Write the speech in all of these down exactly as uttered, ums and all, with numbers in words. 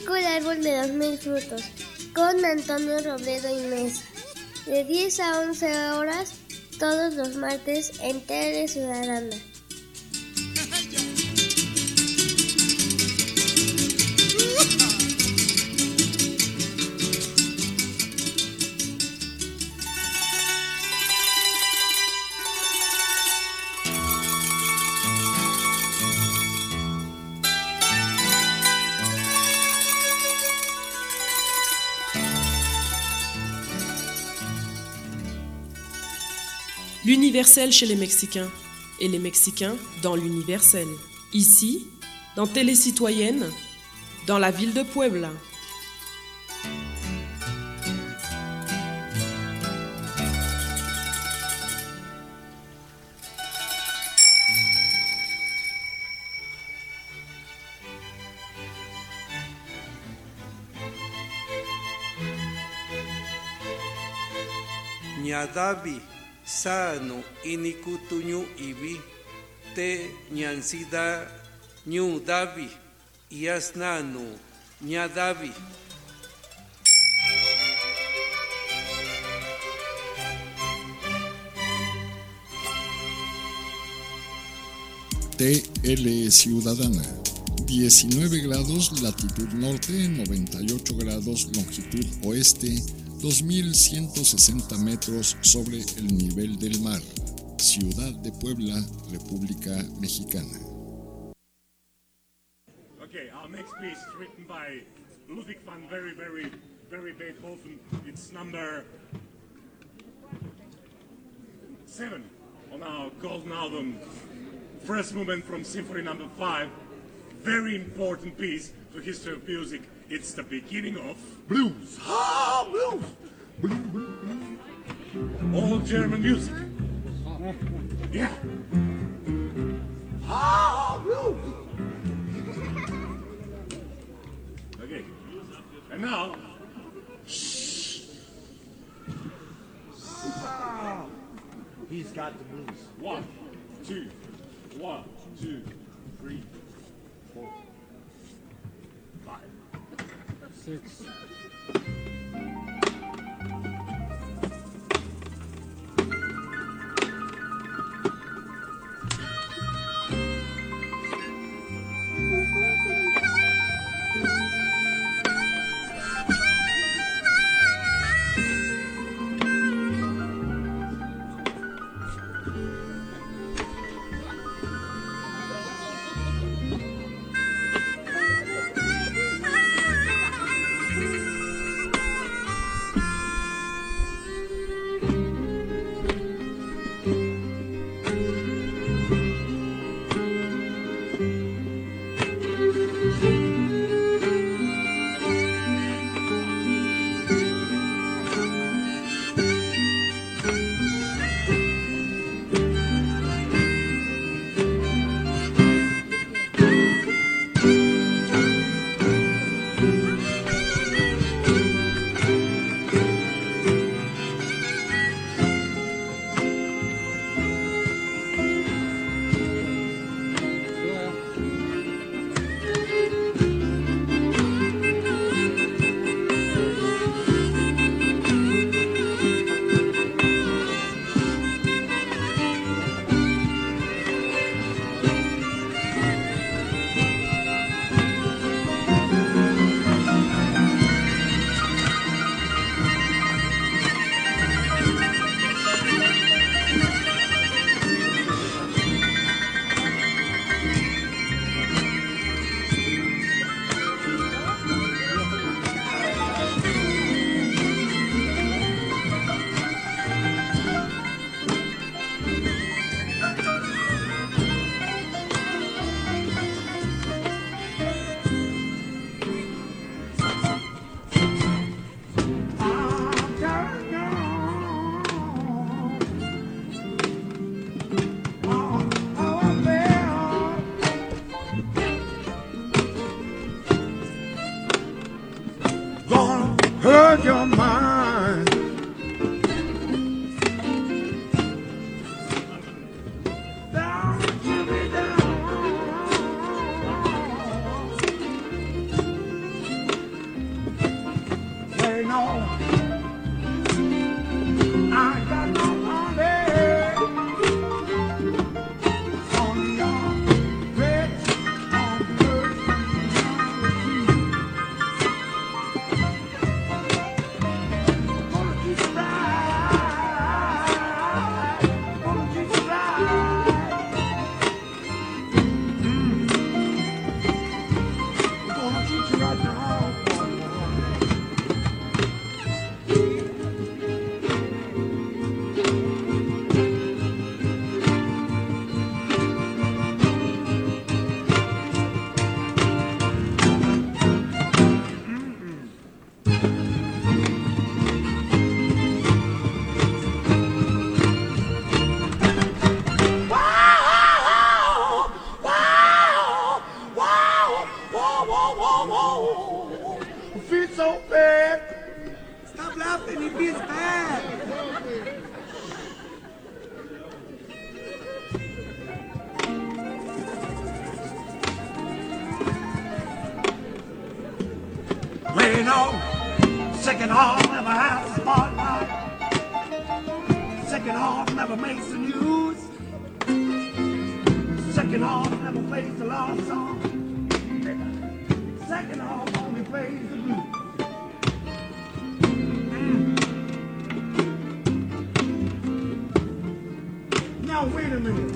México, el árbol de los mil frutos, con Antonio Robledo y Mesa, de diez a once horas, todos los martes en Tele Ciudadana. L'universel chez les Mexicains et les Mexicains dans l'universel. Ici, dans Télé Citoyenne, dans la ville de Puebla. Ñadavi sano inikutuñu ibi te ñansida ñu davi yasnanu ñadavi. T L Ciudadana, diecinueve grados latitud norte, noventa y ocho grados longitud oeste, dos mil ciento sesenta metros sobre el nivel del mar. Ciudad de Puebla, República Mexicana. Okay, our next piece is written by Ludwig van very, very, very Beethoven. It's number seven on our golden album. First movement from Symphony number five. Very important piece for history of music. It's the beginning of blues. Ah, blues! All German music. Yeah. Ah, blues! Okay. And now, shh. He's got the blues. One, two, one, two, three, four, five, six. Second half never has a spotlight. Second half never makes the news. Second half never plays the love song. Second half only plays the blues. Now wait a minute.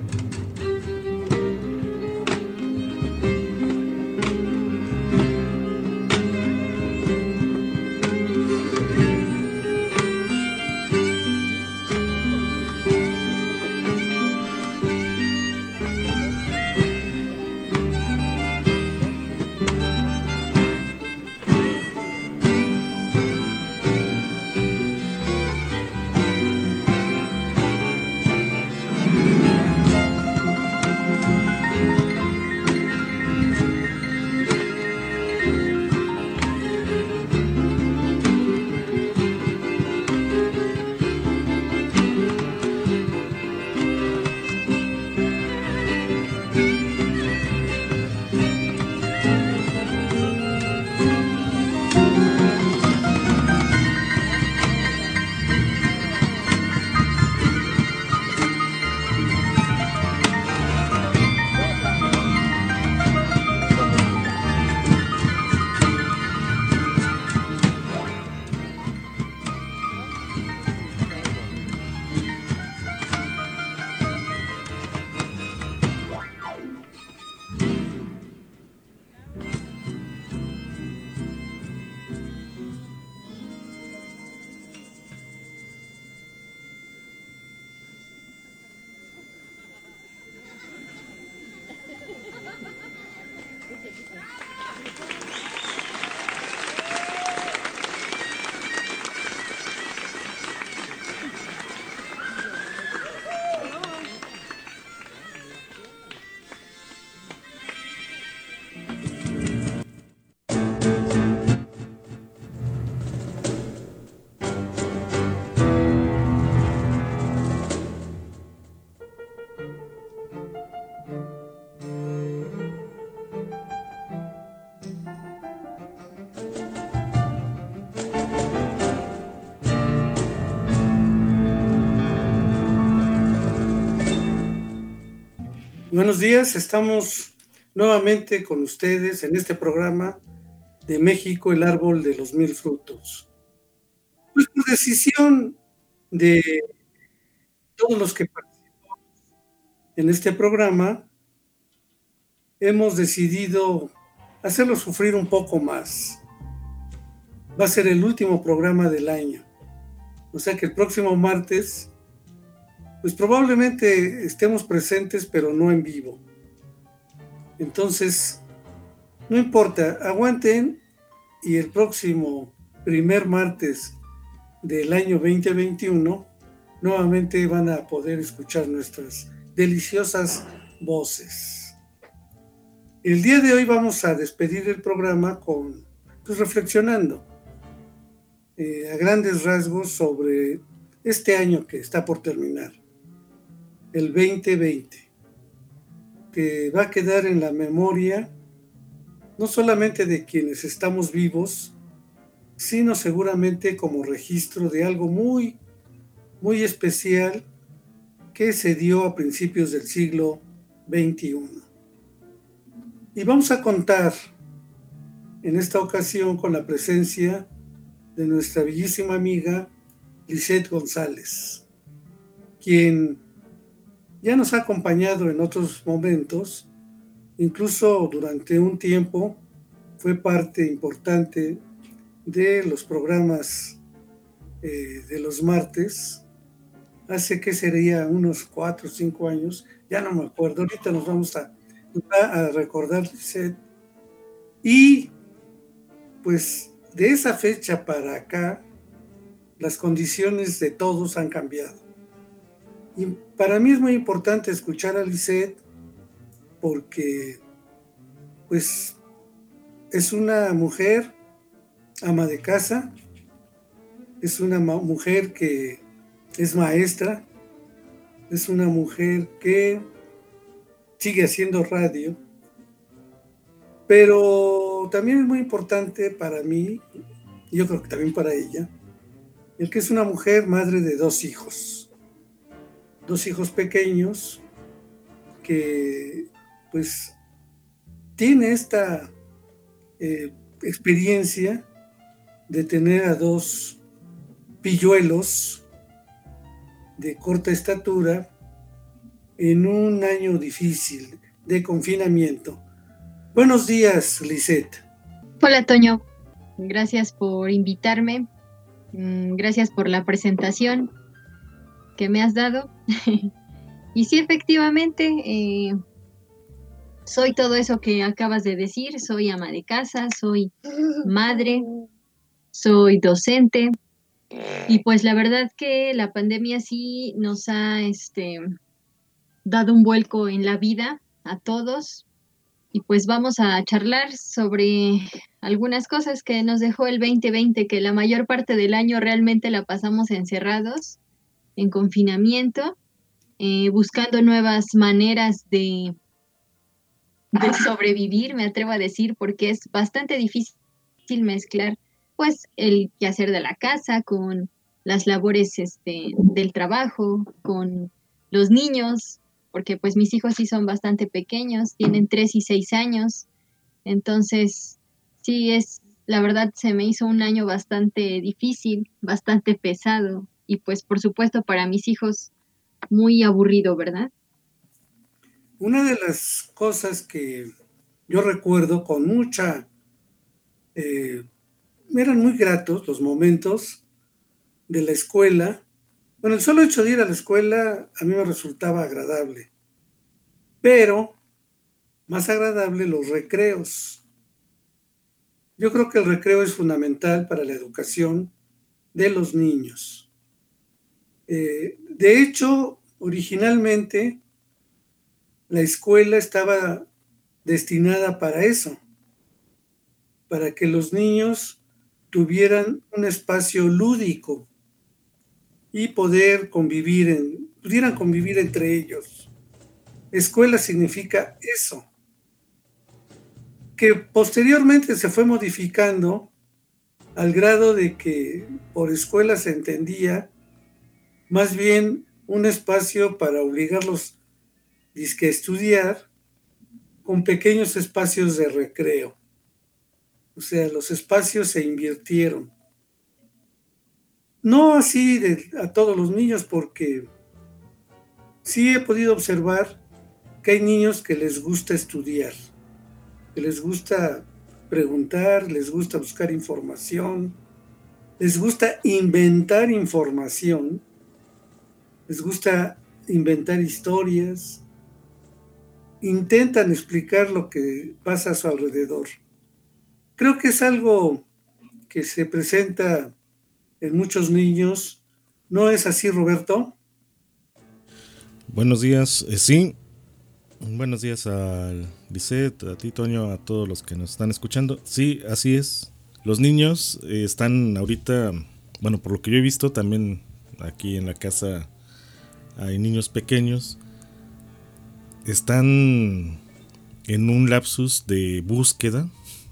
Buenos días, estamos nuevamente con ustedes en este programa de México, el árbol de los mil frutos. Pues por decisión de todos los que participamos en este programa, hemos decidido hacerlo sufrir un poco más. Va a ser el último programa del año, o sea que el próximo martes pues probablemente estemos presentes, pero no en vivo. Entonces, no importa, aguanten y el próximo primer martes del año veinte veintiuno nuevamente van a poder escuchar nuestras deliciosas voces. El día de hoy vamos a despedir el programa con, pues, reflexionando eh, a grandes rasgos sobre este año que está por terminar. El veinte veinte, que va a quedar en la memoria no solamente de quienes estamos vivos, sino seguramente como registro de algo muy, muy especial que se dio a principios del siglo veintiuno. Y vamos a contar en esta ocasión con la presencia de nuestra bellísima amiga Lisette González, quien ya nos ha acompañado en otros momentos, incluso durante un tiempo fue parte importante de los programas eh, de los martes, hace que sería unos cuatro o cinco años, ya no me acuerdo, ahorita nos vamos a, a recordar, Lisette. Y pues de esa fecha para acá, las condiciones de todos han cambiado. Y para mí es muy importante escuchar a Lisette porque pues es una mujer ama de casa, es una ma- mujer que es maestra, es una mujer que sigue haciendo radio, pero también es muy importante para mí y yo creo que también para ella, el que es una mujer madre de dos hijos, dos hijos pequeños, que pues tiene esta eh, experiencia de tener a dos pilluelos de corta estatura en un año difícil de confinamiento. Buenos días, Lisette. Hola, Toño. Gracias por invitarme. Gracias por la presentación que me has dado. Y sí, efectivamente, eh, soy todo eso que acabas de decir. Soy ama de casa, soy madre, soy docente. Y pues la verdad que la pandemia sí nos ha este, dado un vuelco en la vida a todos. Y pues vamos a charlar sobre algunas cosas que nos dejó el veinte veinte, que la mayor parte del año realmente la pasamos encerrados, en confinamiento, eh, buscando nuevas maneras de, de sobrevivir, me atrevo a decir, porque es bastante difícil mezclar pues el quehacer de la casa con las labores este, del trabajo, con los niños, porque pues mis hijos sí son bastante pequeños, tienen tres y seis años, entonces sí es, la verdad se me hizo un año bastante difícil, bastante pesado, y pues por supuesto para mis hijos muy aburrido, ¿verdad? Una de las cosas que yo recuerdo con mucha, eh, eran muy gratos los momentos de la escuela. Bueno, el solo hecho de ir a la escuela a mí me resultaba agradable, pero más agradable los recreos. Yo creo que el recreo es fundamental para la educación de los niños. Eh, de hecho, originalmente la escuela estaba destinada para eso, para que los niños tuvieran un espacio lúdico y poder convivir en, pudieran convivir entre ellos. Escuela significa eso, que posteriormente se fue modificando al grado de que por escuela se entendía más bien un espacio para obligarlos dizque a estudiar con pequeños espacios de recreo. O sea, los espacios se invirtieron. No así de, a todos los niños, porque sí he podido observar que hay niños que les gusta estudiar, que les gusta preguntar, les gusta buscar información, les gusta inventar información, les gusta inventar historias, intentan explicar lo que pasa a su alrededor. Creo que es algo que se presenta en muchos niños. ¿No es así, Roberto? Buenos días, eh, sí. Buenos días a Lisette, a ti, Toño, a todos los que nos están escuchando. Sí, así es. Los niños eh, están ahorita, bueno, por lo que yo he visto, también aquí en la casa hay niños pequeños. Están en un lapsus de búsqueda,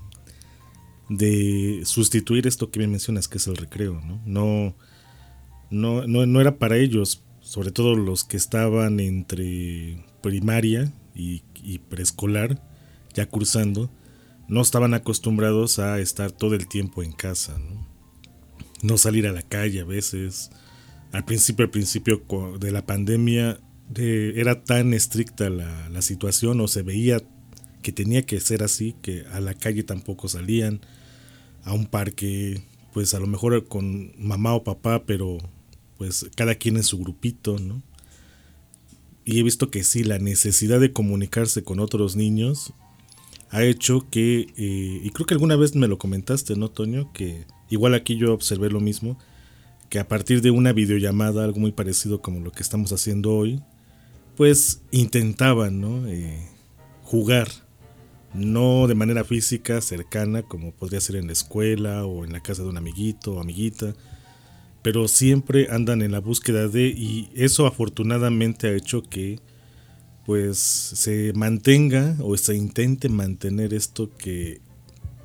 de sustituir esto que me mencionas, que es el recreo, ¿no? No, no, no, no era para ellos, sobre todo los que estaban entre primaria y, y preescolar, ya cursando, no estaban acostumbrados a estar todo el tiempo en casa, ¿no? No salir a la calle a veces. Al principio, al principio de la pandemia, de, era tan estricta la, la situación, o se veía que tenía que ser así, que a la calle tampoco salían, a un parque, pues a lo mejor con mamá o papá, pero pues cada quien en su grupito, ¿no? Y he visto que sí, la necesidad de comunicarse con otros niños ha hecho que, eh, y creo que alguna vez me lo comentaste, ¿no, Toño? Que igual aquí yo observé lo mismo, que a partir de una videollamada, algo muy parecido como lo que estamos haciendo hoy, pues intentaban, ¿no? Eh, jugar, no de manera física, cercana, como podría ser en la escuela o en la casa de un amiguito o amiguita, pero siempre andan en la búsqueda de, y eso afortunadamente ha hecho que pues se mantenga o se intente mantener esto que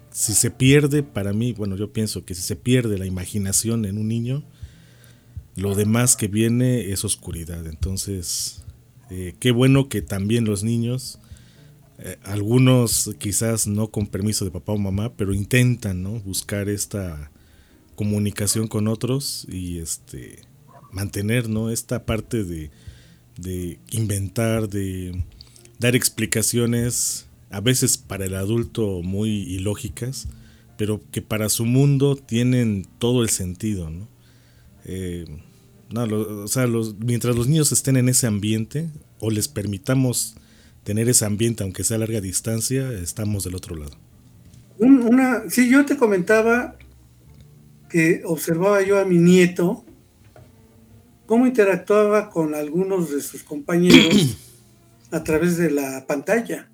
si se pierde, para mí, bueno, yo pienso que si se pierde la imaginación en un niño, lo demás que viene es oscuridad. Entonces, eh, qué bueno que también los niños, eh, algunos quizás no con permiso de papá o mamá, pero intentan, ¿no?, buscar esta comunicación con otros y este mantener, ¿no?, esta parte de, de inventar, de dar explicaciones, a veces para el adulto muy ilógicas, pero que para su mundo tienen todo el sentido, ¿no? Eh, no, lo, o sea, los, mientras los niños estén en ese ambiente o les permitamos tener ese ambiente, aunque sea a larga distancia, estamos del otro lado. Un, una, sí, yo te comentaba que observaba yo a mi nieto cómo interactuaba con algunos de sus compañeros a través de la pantalla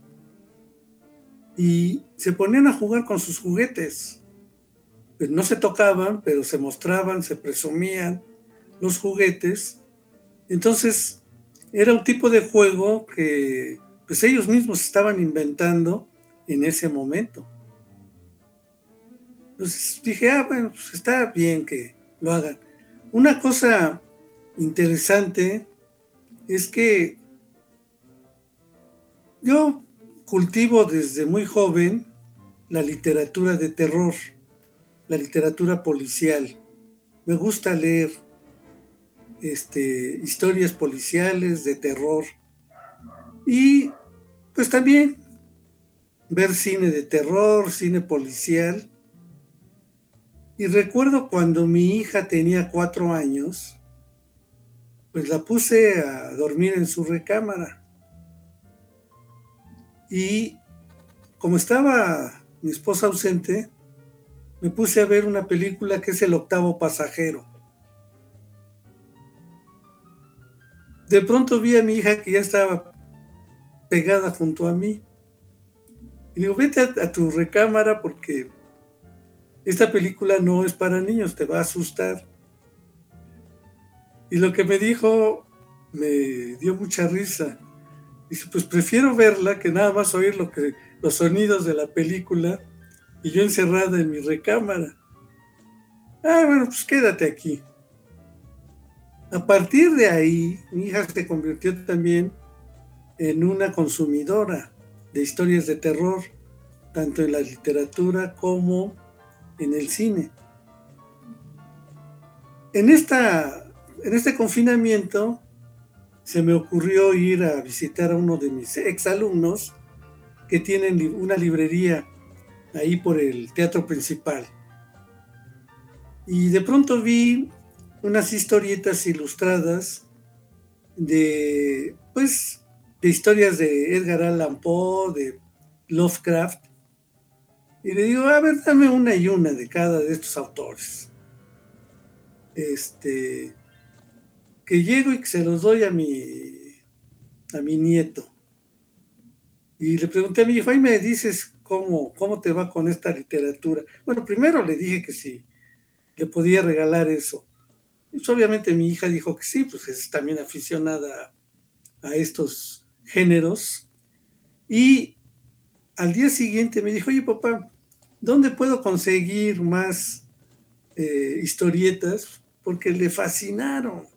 y se ponían a jugar con sus juguetes. Pues no se tocaban, pero se mostraban, se presumían los juguetes. Entonces era un tipo de juego que pues ellos mismos estaban inventando en ese momento. Entonces dije, ah, bueno, pues está bien que lo hagan. Una cosa interesante es que yo cultivo desde muy joven la literatura de terror, la literatura policial. Me gusta leer este, historias policiales de terror y pues también ver cine de terror, cine policial. Y recuerdo cuando mi hija tenía cuatro años, pues la puse a dormir en su recámara. Y como estaba mi esposa ausente, me puse a ver una película que es El octavo pasajero. De pronto vi a mi hija que ya estaba pegada junto a mí. Y digo, vete a, a tu recámara porque esta película no es para niños, te va a asustar. Y lo que me dijo me dio mucha risa. Dice, pues prefiero verla que nada más oír lo que, los sonidos de la película y yo encerrada en mi recámara. Ah, bueno, pues quédate aquí. A partir de ahí, mi hija se convirtió también en una consumidora de historias de terror, tanto en la literatura como en el cine. En, esta, en este confinamiento se me ocurrió ir a visitar a uno de mis exalumnos que tienen una librería ahí por el Teatro Principal. Y de pronto vi unas historietas ilustradas de, pues, de historias de Edgar Allan Poe, de Lovecraft. Y le digo, a ver, dame una y una de cada de estos autores. Este, que llego y que se los doy a mi, a mi nieto. Y le pregunté a mi hijo, ahí me dices cómo, cómo te va con esta literatura. Bueno, primero le dije que si le podía regalar eso. Y pues obviamente mi hija dijo que sí, pues es también aficionada a, a estos géneros. Y al día siguiente me dijo, oye papá, ¿dónde puedo conseguir más eh, historietas? Porque le fascinaron.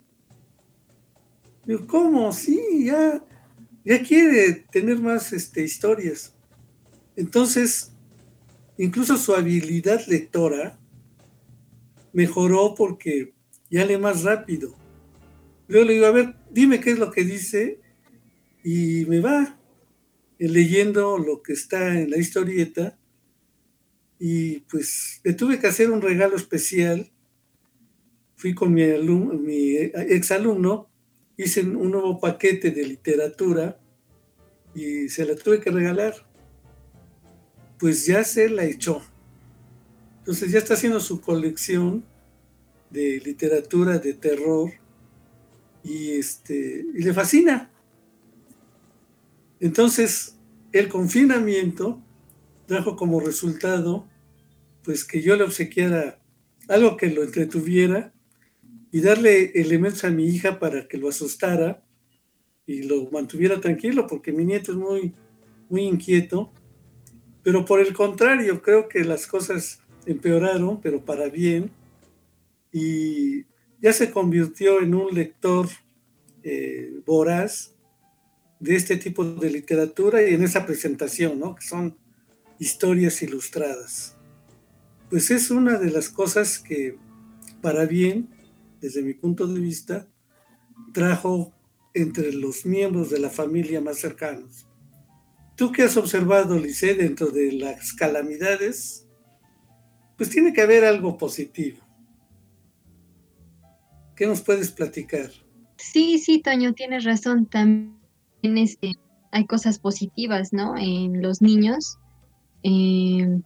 Digo, ¿cómo? Sí, ya, ya quiere tener más este, historias. Entonces, incluso su habilidad lectora mejoró porque ya lee más rápido. Luego le digo, a ver, dime qué es lo que dice, y me va leyendo lo que está en la historieta, y pues le tuve que hacer un regalo especial. Fui con mi, alum, mi exalumno, hice un nuevo paquete de literatura y se la tuve que regalar. Pues ya se la echó. Entonces ya está haciendo su colección de literatura de terror y, este, y le fascina. Entonces el confinamiento trajo como resultado pues que yo le obsequiara algo que lo entretuviera y darle elementos a mi hija para que lo asustara y lo mantuviera tranquilo, porque mi nieto es muy, muy inquieto, Pero por el contrario, creo que las cosas empeoraron, pero para bien, y ya se convirtió en un lector eh, voraz de este tipo de literatura y en esa presentación, ¿no? Que son historias ilustradas. Pues es una de las cosas que, para bien, desde mi punto de vista, trajo entre los miembros de la familia más cercanos. ¿Tú qué has observado, Lisset, dentro de las calamidades? Pues tiene que haber algo positivo. ¿Qué nos puedes platicar? Sí, sí, Toño, tienes razón. También este, hay cosas positivas, ¿no? En los niños. Eh,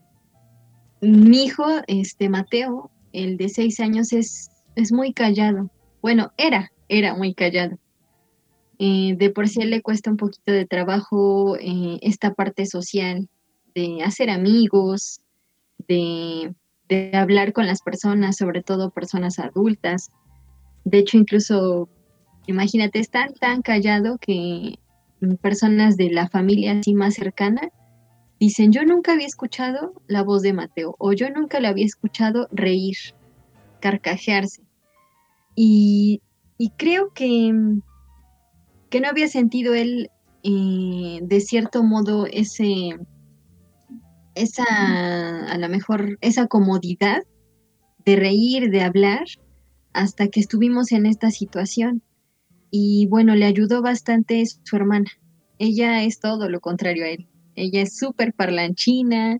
mi hijo, este Mateo, el de seis años, es, es muy callado. Bueno, era, era muy callado. Eh, de por sí le cuesta un poquito de trabajo eh, esta parte social, de hacer amigos, de, de hablar con las personas, sobre todo personas adultas. De hecho, incluso, imagínate, es tan, tan callado que personas de la familia así más cercana dicen, yo nunca había escuchado la voz de Mateo, o yo nunca le había escuchado reír, carcajearse. Y, y creo que, que no había sentido él, eh, de cierto modo, ese, esa, a lo mejor, esa comodidad de reír, de hablar, hasta que estuvimos en esta situación. Y bueno, le ayudó bastante su hermana. Ella es todo lo contrario a él. Ella es súper parlanchina,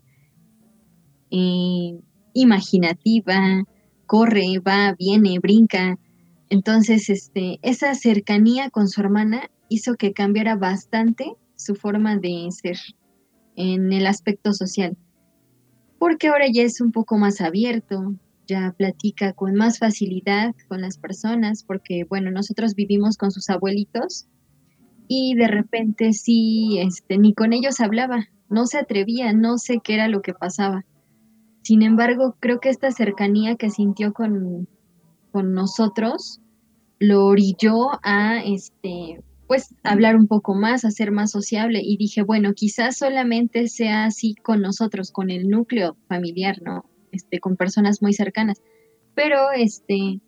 eh, imaginativa, corre, va, viene, brinca. Entonces, este, esa cercanía con su hermana hizo que cambiara bastante su forma de ser en el aspecto social. Porque ahora ya es un poco más abierto, ya platica con más facilidad con las personas, porque, bueno, nosotros vivimos con sus abuelitos y de repente sí, este, ni con ellos hablaba, no se atrevía, no sé qué era lo que pasaba. Sin embargo, creo que esta cercanía que sintió con, con nosotros lo orilló a, este, pues, hablar un poco más, a ser más sociable, y dije, bueno, quizás solamente sea así con nosotros, con el núcleo familiar, ¿no? Este, con personas muy cercanas. Pero, este,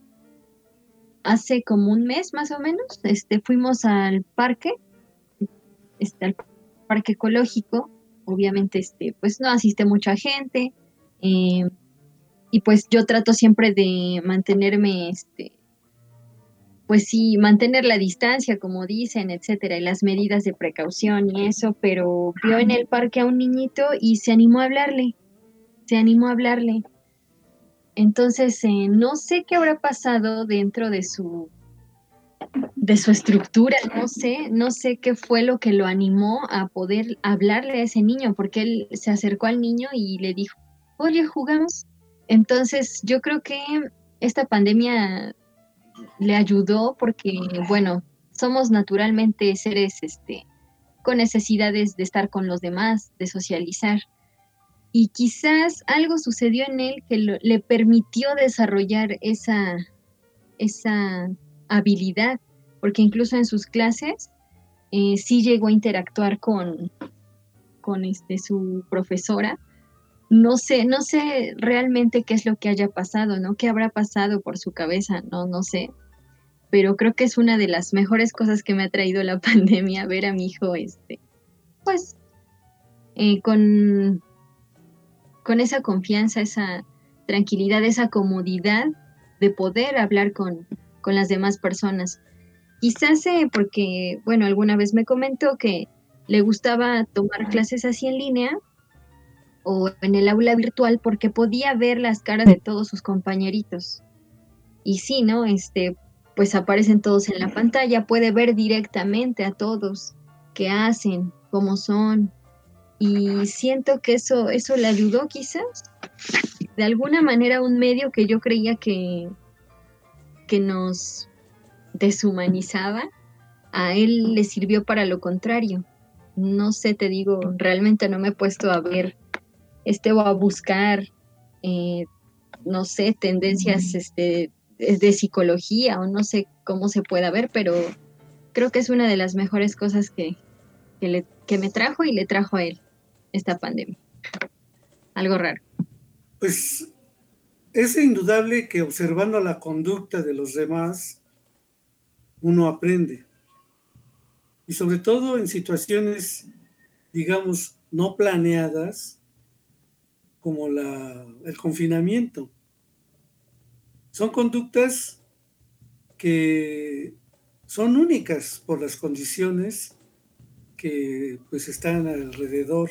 hace como un mes más o menos, este, fuimos al parque, este, al parque ecológico. Obviamente, este, pues no asiste mucha gente, eh, y pues yo trato siempre de mantenerme, este, pues sí, mantener la distancia, como dicen, etcétera, y las medidas de precaución y eso, pero vio en el parque a un niñito y se animó a hablarle, se animó a hablarle. Entonces, eh, no sé qué habrá pasado dentro de su, de su estructura, no sé, no sé qué fue lo que lo animó a poder hablarle a ese niño, porque él se acercó al niño y le dijo, oye, ¿jugamos? Entonces, yo creo que esta pandemia le ayudó porque, bueno, somos naturalmente seres, este, con necesidades de estar con los demás, de socializar. Y quizás algo sucedió en él que lo, le permitió desarrollar esa, esa habilidad, porque incluso en sus clases eh, sí llegó a interactuar con, con este, su profesora. No sé, no sé realmente qué es lo que haya pasado, ¿no? ¿Qué habrá pasado por su cabeza? No, no sé. Pero creo que es una de las mejores cosas que me ha traído la pandemia, ver a mi hijo, este, pues, eh, con... con esa confianza, esa tranquilidad, esa comodidad de poder hablar con, con las demás personas. Quizás eh, porque, bueno, alguna vez me comentó que le gustaba tomar clases así en línea o en el aula virtual porque podía ver las caras de todos sus compañeritos. Y sí, ¿no? Este, pues aparecen todos en la pantalla, puede ver directamente a todos qué hacen, cómo son. Y siento que eso, eso le ayudó quizás, de alguna manera, un medio que yo creía que, que nos deshumanizaba, a él le sirvió para lo contrario. No sé, te digo, realmente no me he puesto a ver este o a buscar, eh, no sé, tendencias este, de psicología o no sé cómo se pueda ver, pero creo que es una de las mejores cosas que, que, le, que me trajo y le trajo a él. esta pandemia. Algo raro. Pues es indudable que observando la conducta de los demás, uno aprende. Y sobre todo en situaciones, digamos, no planeadas, como la, el confinamiento. Son conductas que son únicas por las condiciones que pues están alrededor.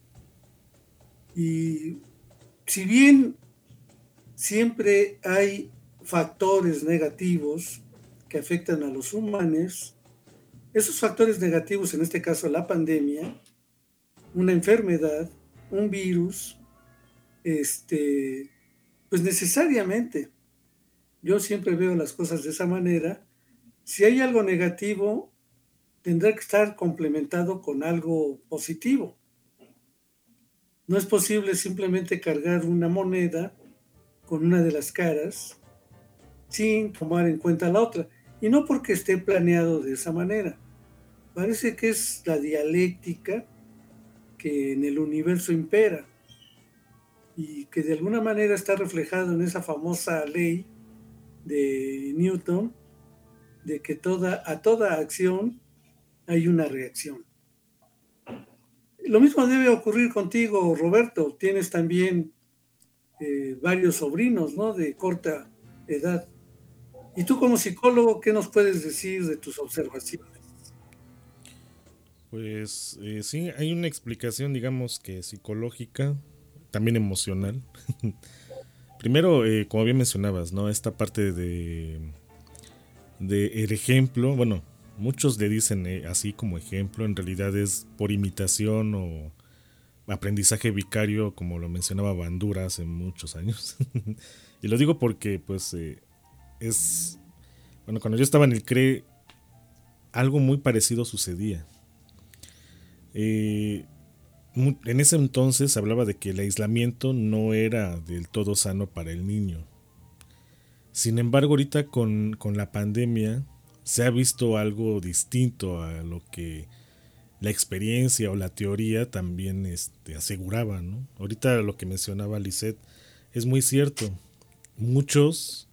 Y si bien siempre hay factores negativos que afectan a los humanos, esos factores negativos, en este caso la pandemia, una enfermedad, un virus, este, pues necesariamente, yo siempre veo las cosas de esa manera, si hay algo negativo, tendrá que estar complementado con algo positivo. No es posible simplemente cargar una moneda con una de las caras sin tomar en cuenta la otra. Y no porque esté planeado de esa manera. Parece que es la dialéctica que en el universo impera y que de alguna manera está reflejado en esa famosa ley de Newton de que toda, a toda acción hay una reacción. Lo mismo debe ocurrir contigo, Roberto. Tienes también eh, varios sobrinos, ¿no?, de corta edad. Y tú como psicólogo, ¿qué nos puedes decir de tus observaciones? Pues eh, sí, hay una explicación, digamos que psicológica, también emocional. Primero, eh, como bien mencionabas, ¿no?, esta parte de, de el ejemplo, bueno, muchos le dicen eh, así como ejemplo, en realidad es por imitación o aprendizaje vicario, como lo mencionaba Bandura hace muchos años. Y lo digo porque, pues, eh, es, bueno, cuando yo estaba en el C R E, algo muy parecido sucedía. Eh, en ese entonces hablaba de que el aislamiento no era del todo sano para el niño. Sin embargo, ahorita con, con la pandemia se ha visto algo distinto a lo que la experiencia o la teoría también este, aseguraba, ¿no? Ahorita lo que mencionaba Lisette es muy cierto. Muchos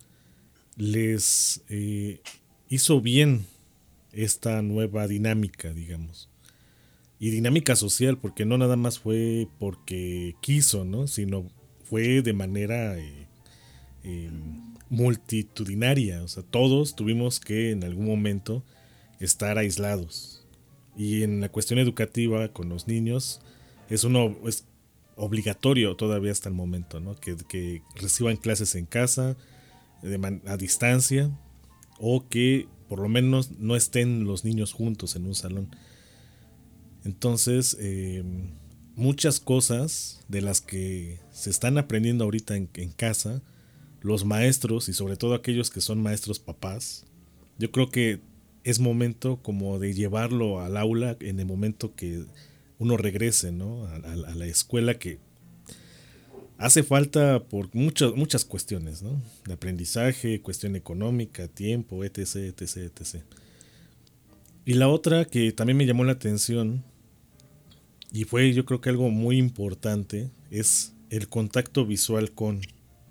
les eh, hizo bien esta nueva dinámica, digamos. Y dinámica social, porque no nada más fue porque quiso, ¿no?, sino fue de manera eh, eh, multitudinaria. O sea, todos tuvimos que en algún momento estar aislados. Y en la cuestión educativa con los niños es uno es obligatorio todavía hasta el momento, ¿no?, que, que reciban clases en casa, de man, a distancia, o que por lo menos no estén los niños juntos en un salón. Entonces, eh, muchas cosas de las que se están aprendiendo ahorita en, en casa, los maestros y sobre todo aquellos que son maestros papás, yo creo que es momento como de llevarlo al aula en el momento que uno regrese, ¿no?, a, a, a la escuela, que hace falta por muchas, muchas cuestiones, ¿no?, de aprendizaje, cuestión económica, tiempo, etc, etc, etcétera. Y la otra que también me llamó la atención, y fue yo creo que algo muy importante, es el contacto visual con...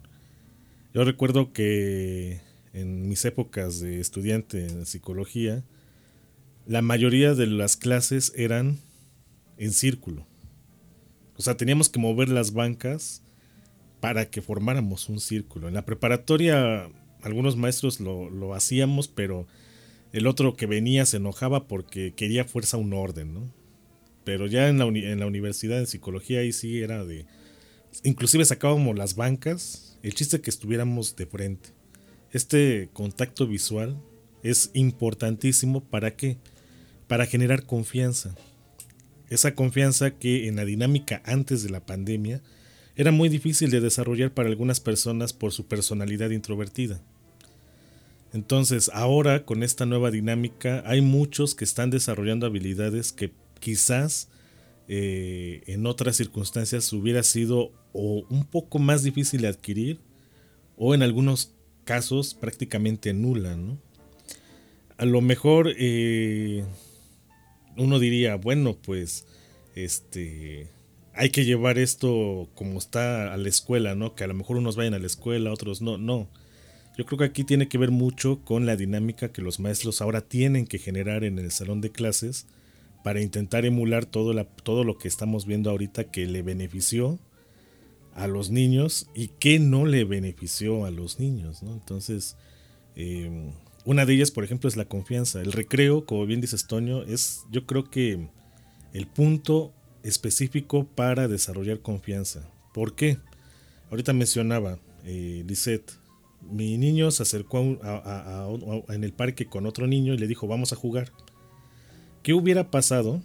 Yo recuerdo que en mis épocas de estudiante en psicología, la mayoría de las clases eran en círculo. O sea, teníamos que mover las bancas para que formáramos un círculo. En la preparatoria algunos maestros lo, lo hacíamos, pero el otro que venía se enojaba porque quería fuerza un orden, ¿no? Pero ya en la, uni- en la universidad de psicología ahí sí era de... Inclusive sacábamos las bancas, el chiste que estuviéramos de frente. Este contacto visual es importantísimo. ¿Para qué? Para generar confianza. Esa confianza que en la dinámica antes de la pandemia era muy difícil de desarrollar para algunas personas por su personalidad introvertida. Entonces, ahora con esta nueva dinámica hay muchos que están desarrollando habilidades que quizás eh, en otras circunstancias hubiera sido o un poco más difícil de adquirir o en algunos casos prácticamente nula, ¿no? A lo mejor eh, uno diría, bueno, pues este hay que llevar esto como está a la escuela, ¿no? Que a lo mejor unos vayan a la escuela, otros no, no. Yo creo que aquí tiene que ver mucho con la dinámica que los maestros ahora tienen que generar en el salón de clases para intentar emular todo, la, todo lo que estamos viendo ahorita que le benefició a los niños y que no le benefició a los niños, ¿no? Entonces, eh, una de ellas, por ejemplo, es la confianza. El recreo, como bien dices, Toño, es yo creo que el punto específico para desarrollar confianza. ¿Por qué? Ahorita mencionaba, eh, Lisette, mi niño se acercó a, a, a, a, en el parque con otro niño y le dijo, vamos a jugar. ¿Qué hubiera pasado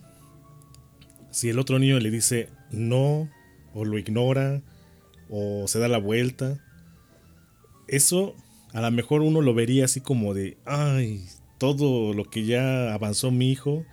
si el otro niño le dice no, o lo ignora, o se da la vuelta? Eso a lo mejor uno lo vería así como de, ay, todo lo que ya avanzó mi hijo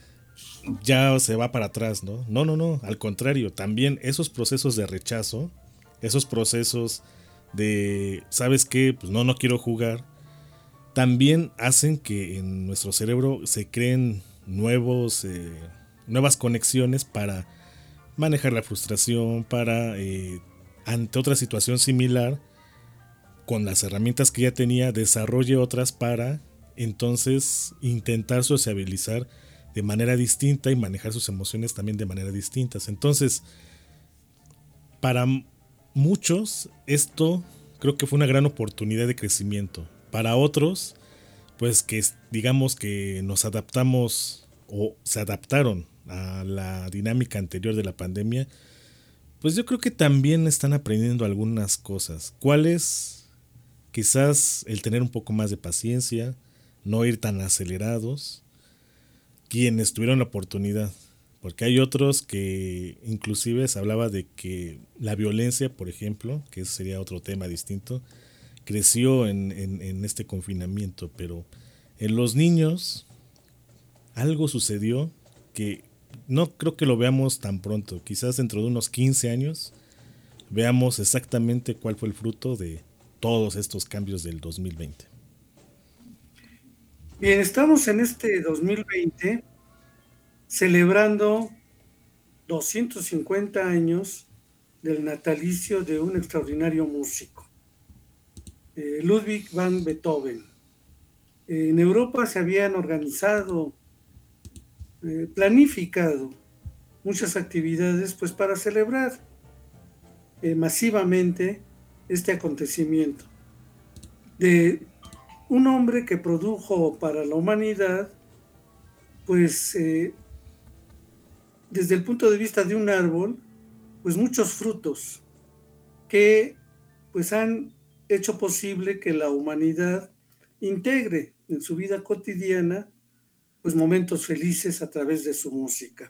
ya se va para atrás, ¿no? No, no, no, al contrario, también esos procesos de rechazo, esos procesos de, ¿sabes qué? Pues no, no quiero jugar, también hacen que en nuestro cerebro se creen nuevos, eh, nuevas conexiones para manejar la frustración, para, eh, ante otra situación similar, con las herramientas que ya tenía, desarrolle otras para entonces intentar sociabilizar de manera distinta y manejar sus emociones también de manera distintas. Entonces, para muchos esto creo que fue una gran oportunidad de crecimiento. Para otros, pues que digamos que nos adaptamos o se adaptaron a la dinámica anterior de la pandemia, pues yo creo que también están aprendiendo algunas cosas. ¿Cuáles? Quizás el tener un poco más de paciencia, no ir tan acelerados, quienes tuvieron la oportunidad. Porque hay otros que inclusive se hablaba de que la violencia, por ejemplo, que ese sería otro tema distinto, creció en, en, en este confinamiento, pero en los niños algo sucedió que no creo que lo veamos tan pronto. Quizás dentro de unos quince años veamos exactamente cuál fue el fruto de todos estos cambios del dos mil veinte. Bien, estamos en este dos mil veinte celebrando doscientos cincuenta años del natalicio de un extraordinario músico, eh, Ludwig van Beethoven. Eh, en Europa se habían organizado, eh, planificado muchas actividades pues para celebrar eh, masivamente este acontecimiento de un hombre que produjo para la humanidad pues eh, desde el punto de vista de un árbol pues muchos frutos que pues han hecho posible que la humanidad integre en su vida cotidiana pues momentos felices a través de su música.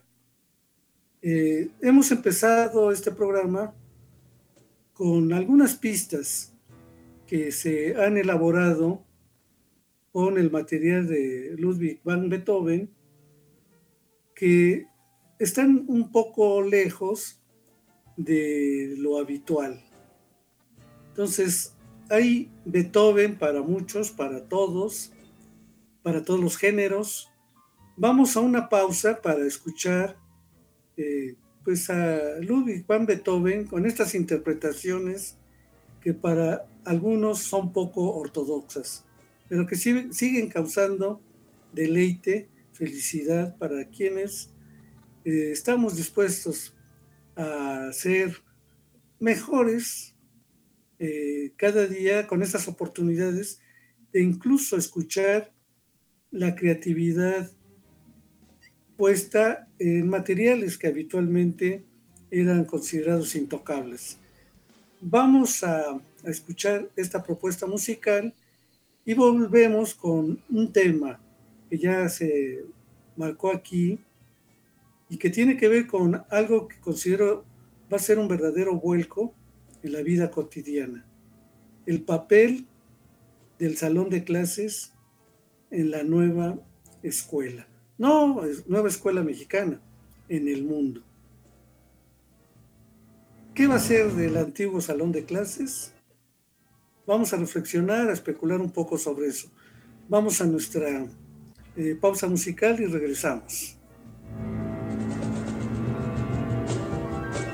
Eh, hemos empezado este programa con algunas pistas que se han elaborado con el material de Ludwig van Beethoven, que están un poco lejos de lo habitual. Entonces, hay Beethoven para muchos, para todos, para todos los géneros. Vamos a una pausa para escuchar eh, pues a Ludwig van Beethoven con estas interpretaciones que para algunos son poco ortodoxas, pero que sí, siguen causando deleite, felicidad para quienes eh, estamos dispuestos a ser mejores eh, cada día con estas oportunidades de incluso escuchar la creatividad puesta en materiales que habitualmente eran considerados intocables. Vamos a, a escuchar esta propuesta musical y volvemos con un tema que ya se marcó aquí y que tiene que ver con algo que considero va a ser un verdadero vuelco en la vida cotidiana. El papel del salón de clases en la nueva escuela. No, nueva escuela mexicana, en el mundo. ¿Qué va a ser del antiguo salón de clases? Vamos a reflexionar, a especular un poco sobre eso. Vamos a nuestra eh, pausa musical y regresamos.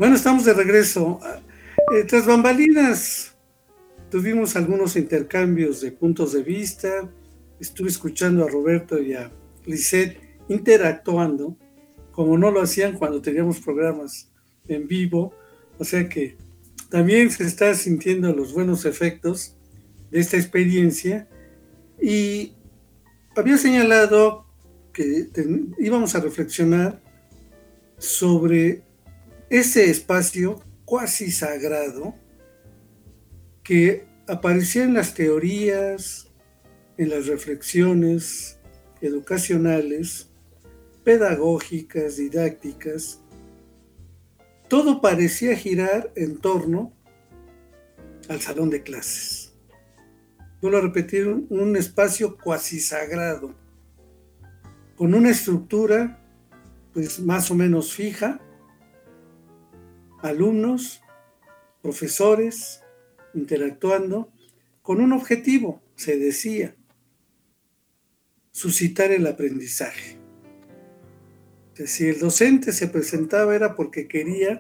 Bueno, estamos de regreso. Eh, tras bambalinas, tuvimos algunos intercambios de puntos de vista. Estuve escuchando a Roberto y a Lisette interactuando, como no lo hacían cuando teníamos programas en vivo. O sea que también se está sintiendo los buenos efectos de esta experiencia. Y había señalado que ten, íbamos a reflexionar sobre ese espacio cuasi sagrado que aparecía en las teorías, en las reflexiones educacionales, pedagógicas, didácticas. Todo parecía girar en torno al salón de clases. Vuelvo a repetir, un espacio cuasi sagrado, con una estructura pues más o menos fija, alumnos, profesores, interactuando, con un objetivo, se decía, suscitar el aprendizaje. Si el docente se presentaba era porque quería,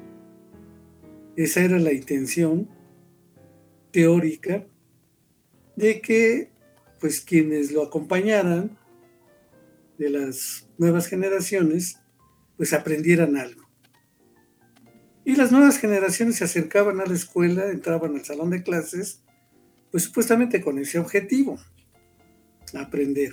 esa era la intención teórica, de que pues quienes lo acompañaran de las nuevas generaciones pues aprendieran algo. Y las nuevas generaciones se acercaban a la escuela, entraban al salón de clases, pues supuestamente con ese objetivo, aprender.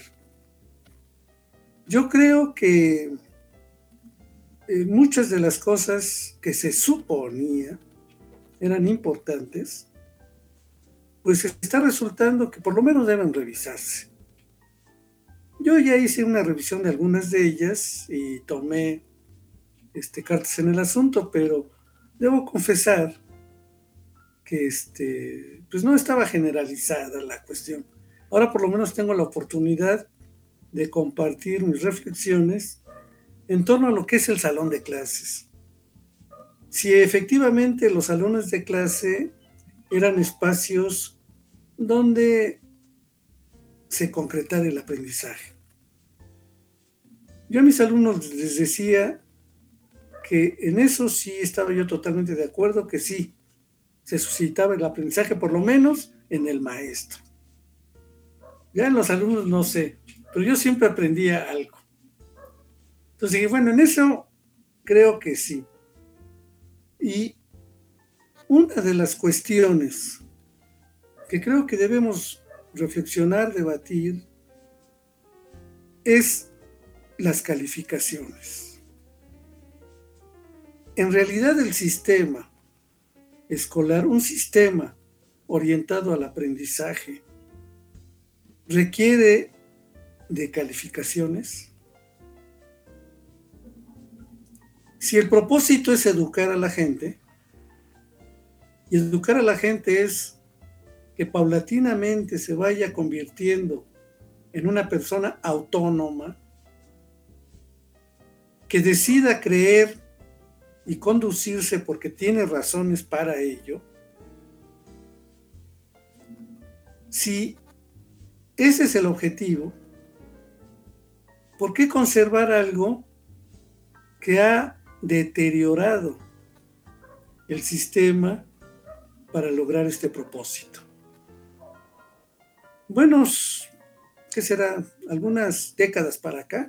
Yo creo que eh, muchas de las cosas que se suponía eran importantes, pues está resultando que por lo menos deben revisarse. Yo ya hice una revisión de algunas de ellas y tomé este, cartas en el asunto, pero debo confesar que este, pues no estaba generalizada la cuestión. Ahora por lo menos tengo la oportunidad de compartir mis reflexiones en torno a lo que es el salón de clases. Si efectivamente los salones de clase eran espacios donde se concretara el aprendizaje. Yo a mis alumnos les decía que en eso sí estaba yo totalmente de acuerdo, que sí, se suscitaba el aprendizaje, por lo menos en el maestro. Ya en los alumnos no sé, pero yo siempre aprendía algo. Entonces dije, bueno, en eso creo que sí. Y una de las cuestiones que creo que debemos reflexionar, debatir, es las calificaciones. En realidad el sistema escolar, un sistema orientado al aprendizaje, requiere de calificaciones. Si el propósito es educar a la gente, y educar a la gente es que paulatinamente se vaya convirtiendo en una persona autónoma, que decida creer y conducirse porque tiene razones para ello. Si ese es el objetivo, ¿por qué conservar algo que ha deteriorado el sistema para lograr este propósito? Buenos, ¿qué será? Algunas décadas para acá,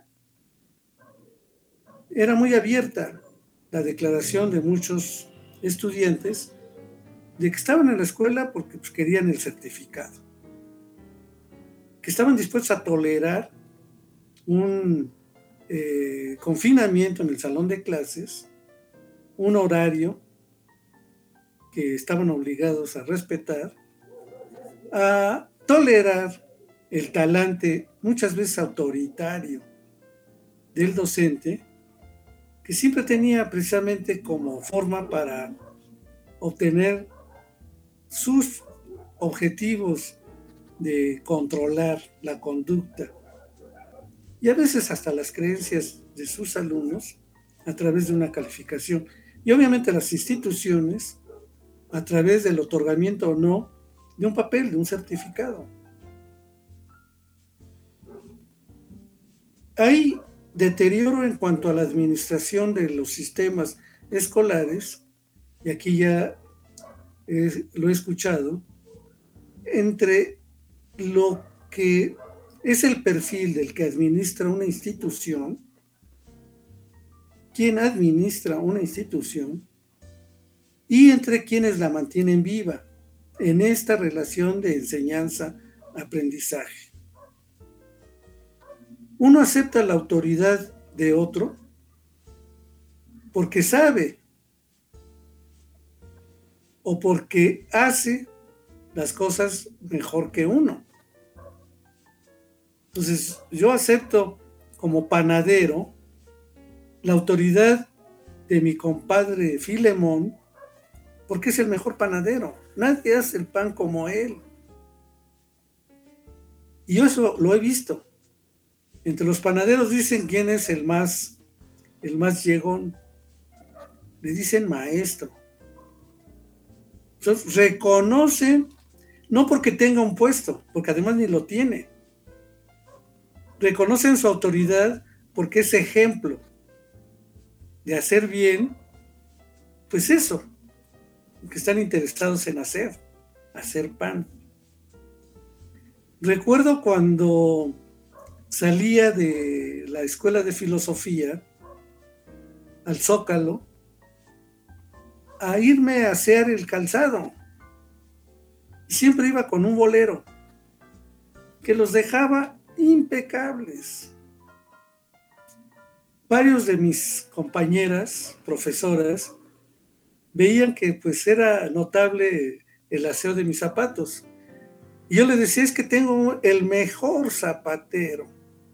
era muy abierta la declaración de muchos estudiantes de que estaban en la escuela porque pues, querían el certificado, que estaban dispuestos a tolerar un eh, confinamiento en el salón de clases, un horario que estaban obligados a respetar, a tolerar el talante muchas veces autoritario del docente, que siempre tenía precisamente como forma para obtener sus objetivos de controlar la conducta y a veces hasta las creencias de sus alumnos a través de una calificación. Y obviamente las instituciones a través del otorgamiento o no de un papel, de un certificado. Hay deterioro en cuanto a la administración de los sistemas escolares, y aquí ya eh, lo he escuchado, entre lo que es el perfil del que administra una institución, quien administra una institución, y entre quienes la mantienen viva en esta relación de enseñanza-aprendizaje. Uno acepta la autoridad de otro porque sabe o porque hace las cosas mejor que uno. Entonces, yo acepto como panadero la autoridad de mi compadre Filemón porque es el mejor panadero. Nadie hace el pan como él. Y yo eso lo he visto. Entre los panaderos dicen quién es el más, el más llegón. Le dicen maestro. Entonces, reconocen, no porque tenga un puesto, porque además ni lo tiene. Reconocen su autoridad porque es ejemplo de hacer bien, pues eso, que están interesados en hacer, hacer pan. Recuerdo cuando salía de la escuela de filosofía al Zócalo a irme a asear el calzado. Y siempre iba con un bolero que los dejaba impecables. Varios de mis compañeras, profesoras, veían que pues era notable el aseo de mis zapatos. Y yo les decía, es que tengo el mejor zapatero.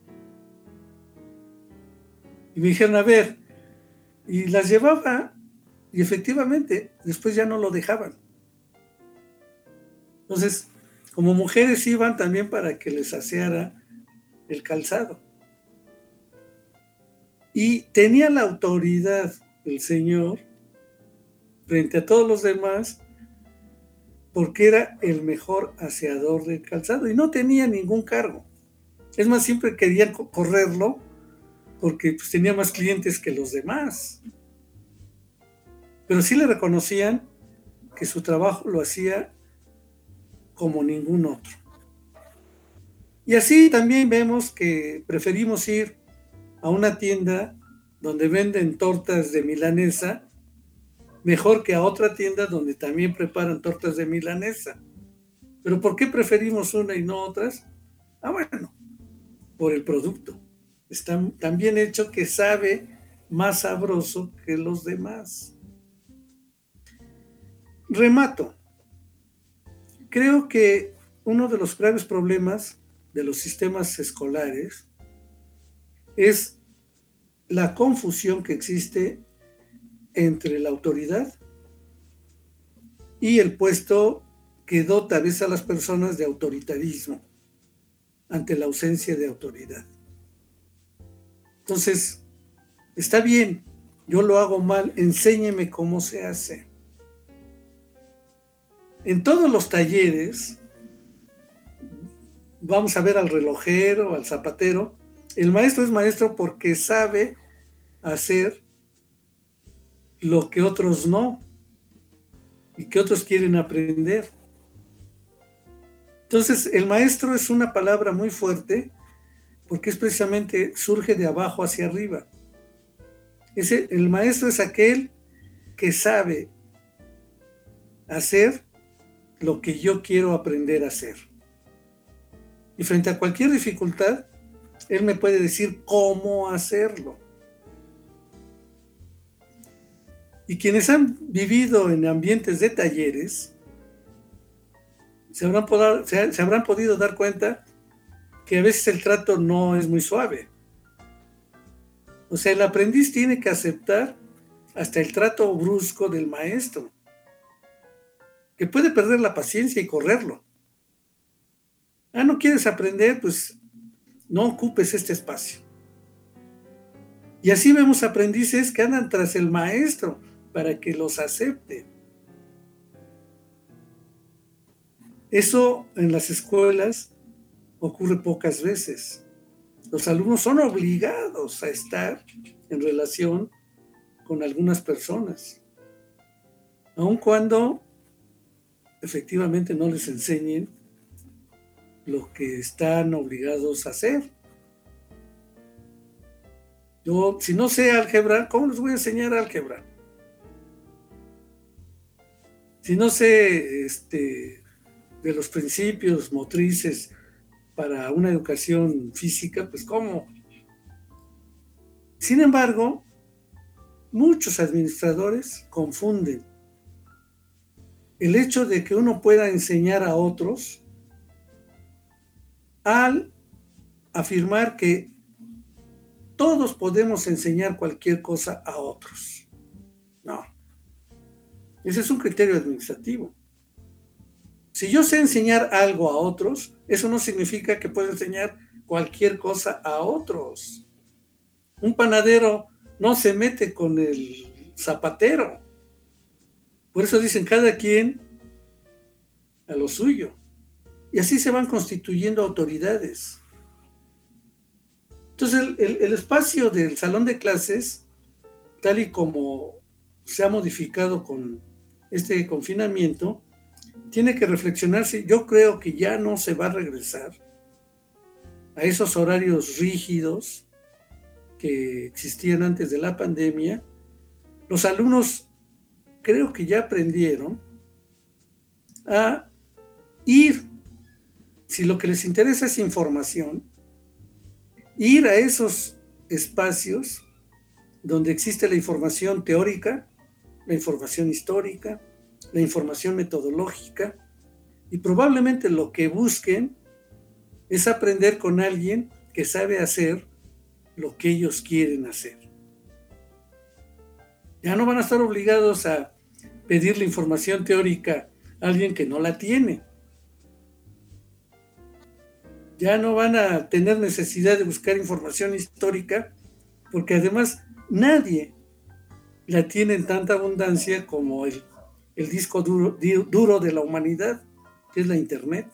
Y me dijeron, a ver, y las llevaba, y efectivamente, después ya no lo dejaban. Entonces, como mujeres iban también para que les aseara el calzado. Y tenía la autoridad el Señor frente a todos los demás porque era el mejor aseador del calzado y no tenía ningún cargo. Es más, siempre querían correrlo porque pues, tenía más clientes que los demás. Pero sí le reconocían que su trabajo lo hacía como ningún otro. Y así también vemos que preferimos ir a una tienda donde venden tortas de milanesa mejor que a otra tienda donde también preparan tortas de milanesa. ¿Pero por qué preferimos una y no otras? Ah, bueno, por el producto. Está tan bien hecho que sabe más sabroso que los demás. Remato. Creo que uno de los graves problemas de los sistemas escolares es la confusión que existe entre la autoridad y el puesto que dota a veces a las personas de autoritarismo ante la ausencia de autoridad. Entonces, está bien, yo lo hago mal, enséñeme cómo se hace. En todos los talleres, vamos a ver al relojero, al zapatero, el maestro es maestro porque sabe hacer lo que otros no y que otros quieren aprender. Entonces, el maestro es una palabra muy fuerte porque es precisamente, surge de abajo hacia arriba. Ese, el maestro es aquel que sabe hacer lo que yo quiero aprender a hacer. Y frente a cualquier dificultad, él me puede decir cómo hacerlo. Y quienes han vivido en ambientes de talleres, se habrán, pod- se, se habrán podido dar cuenta que a veces el trato no es muy suave. O sea, el aprendiz tiene que aceptar hasta el trato brusco del maestro, que puede perder la paciencia y correrlo. Ah, ¿no quieres aprender? Pues no ocupes este espacio. Y así vemos aprendices que andan tras el maestro para que los acepte. Eso en las escuelas ocurre pocas veces. Los alumnos son obligados a estar en relación con algunas personas, aun cuando efectivamente no les enseñen lo que están obligados a hacer. Yo, si no sé álgebra, ¿cómo les voy a enseñar álgebra? Si no sé este, de los principios motrices para una educación física, pues ¿cómo? Sin embargo, muchos administradores confunden el hecho de que uno pueda enseñar a otros al afirmar que todos podemos enseñar cualquier cosa a otros. No. Ese es un criterio administrativo. Si yo sé enseñar algo a otros, eso no significa que puedo enseñar cualquier cosa a otros. Un panadero no se mete con el zapatero. Por eso dicen cada quien a lo suyo. Y así se van constituyendo autoridades. Entonces el, el, el espacio del salón de clases, tal y como se ha modificado con este confinamiento, tiene que reflexionarse. Yo creo que ya no se va a regresar a esos horarios rígidos que existían antes de la pandemia. Los alumnos creo que ya aprendieron a ir, si lo que les interesa es información, ir a esos espacios donde existe la información teórica, la información histórica, la información metodológica, y probablemente lo que busquen es aprender con alguien que sabe hacer lo que ellos quieren hacer. Ya no van a estar obligados a pedir la información teórica a alguien que no la tiene. Ya no van a tener necesidad de buscar información histórica, porque además nadie la tiene en tanta abundancia como el, el disco duro, duro de la humanidad, que es la Internet.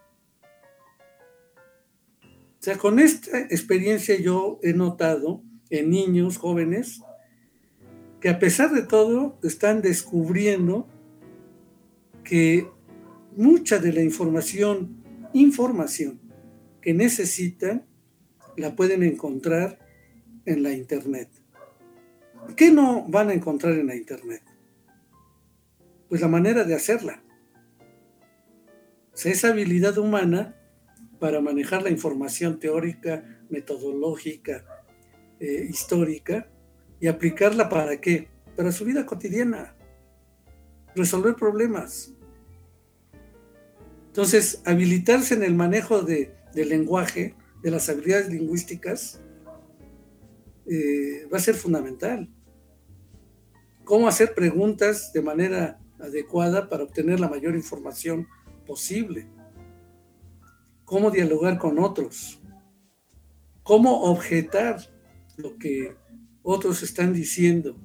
O sea, con esta experiencia yo he notado en niños, jóvenes, que a pesar de todo están descubriendo que mucha de la información, información que necesitan, la pueden encontrar en la Internet. ¿Qué no van a encontrar en la Internet? Pues la manera de hacerla. O sea, esa habilidad humana para manejar la información teórica, metodológica, eh, histórica, y aplicarla ¿para qué? Para su vida cotidiana, resolver problemas. Entonces, habilitarse en el manejo de, del lenguaje, de las habilidades lingüísticas, eh, va a ser fundamental. Cómo hacer preguntas de manera adecuada para obtener la mayor información posible. Cómo dialogar con otros. Cómo objetar lo que otros están diciendo.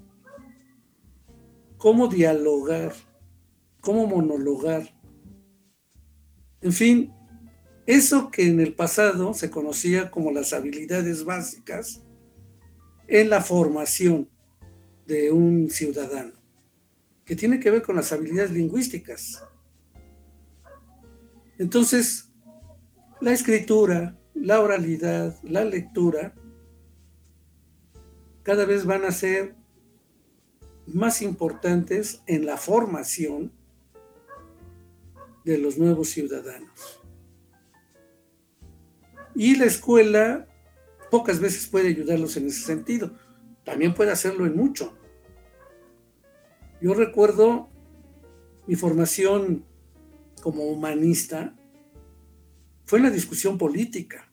Cómo dialogar. Cómo monologar. En fin, eso que en el pasado se conocía como las habilidades básicas en la formación de un ciudadano, que tiene que ver con las habilidades lingüísticas. Entonces, la escritura, la oralidad, la lectura, cada vez van a ser más importantes en la formación de los nuevos ciudadanos. Y la escuela pocas veces puede ayudarlos en ese sentido. También puede hacerlo en mucho. Yo recuerdo mi formación como humanista fue en la discusión política.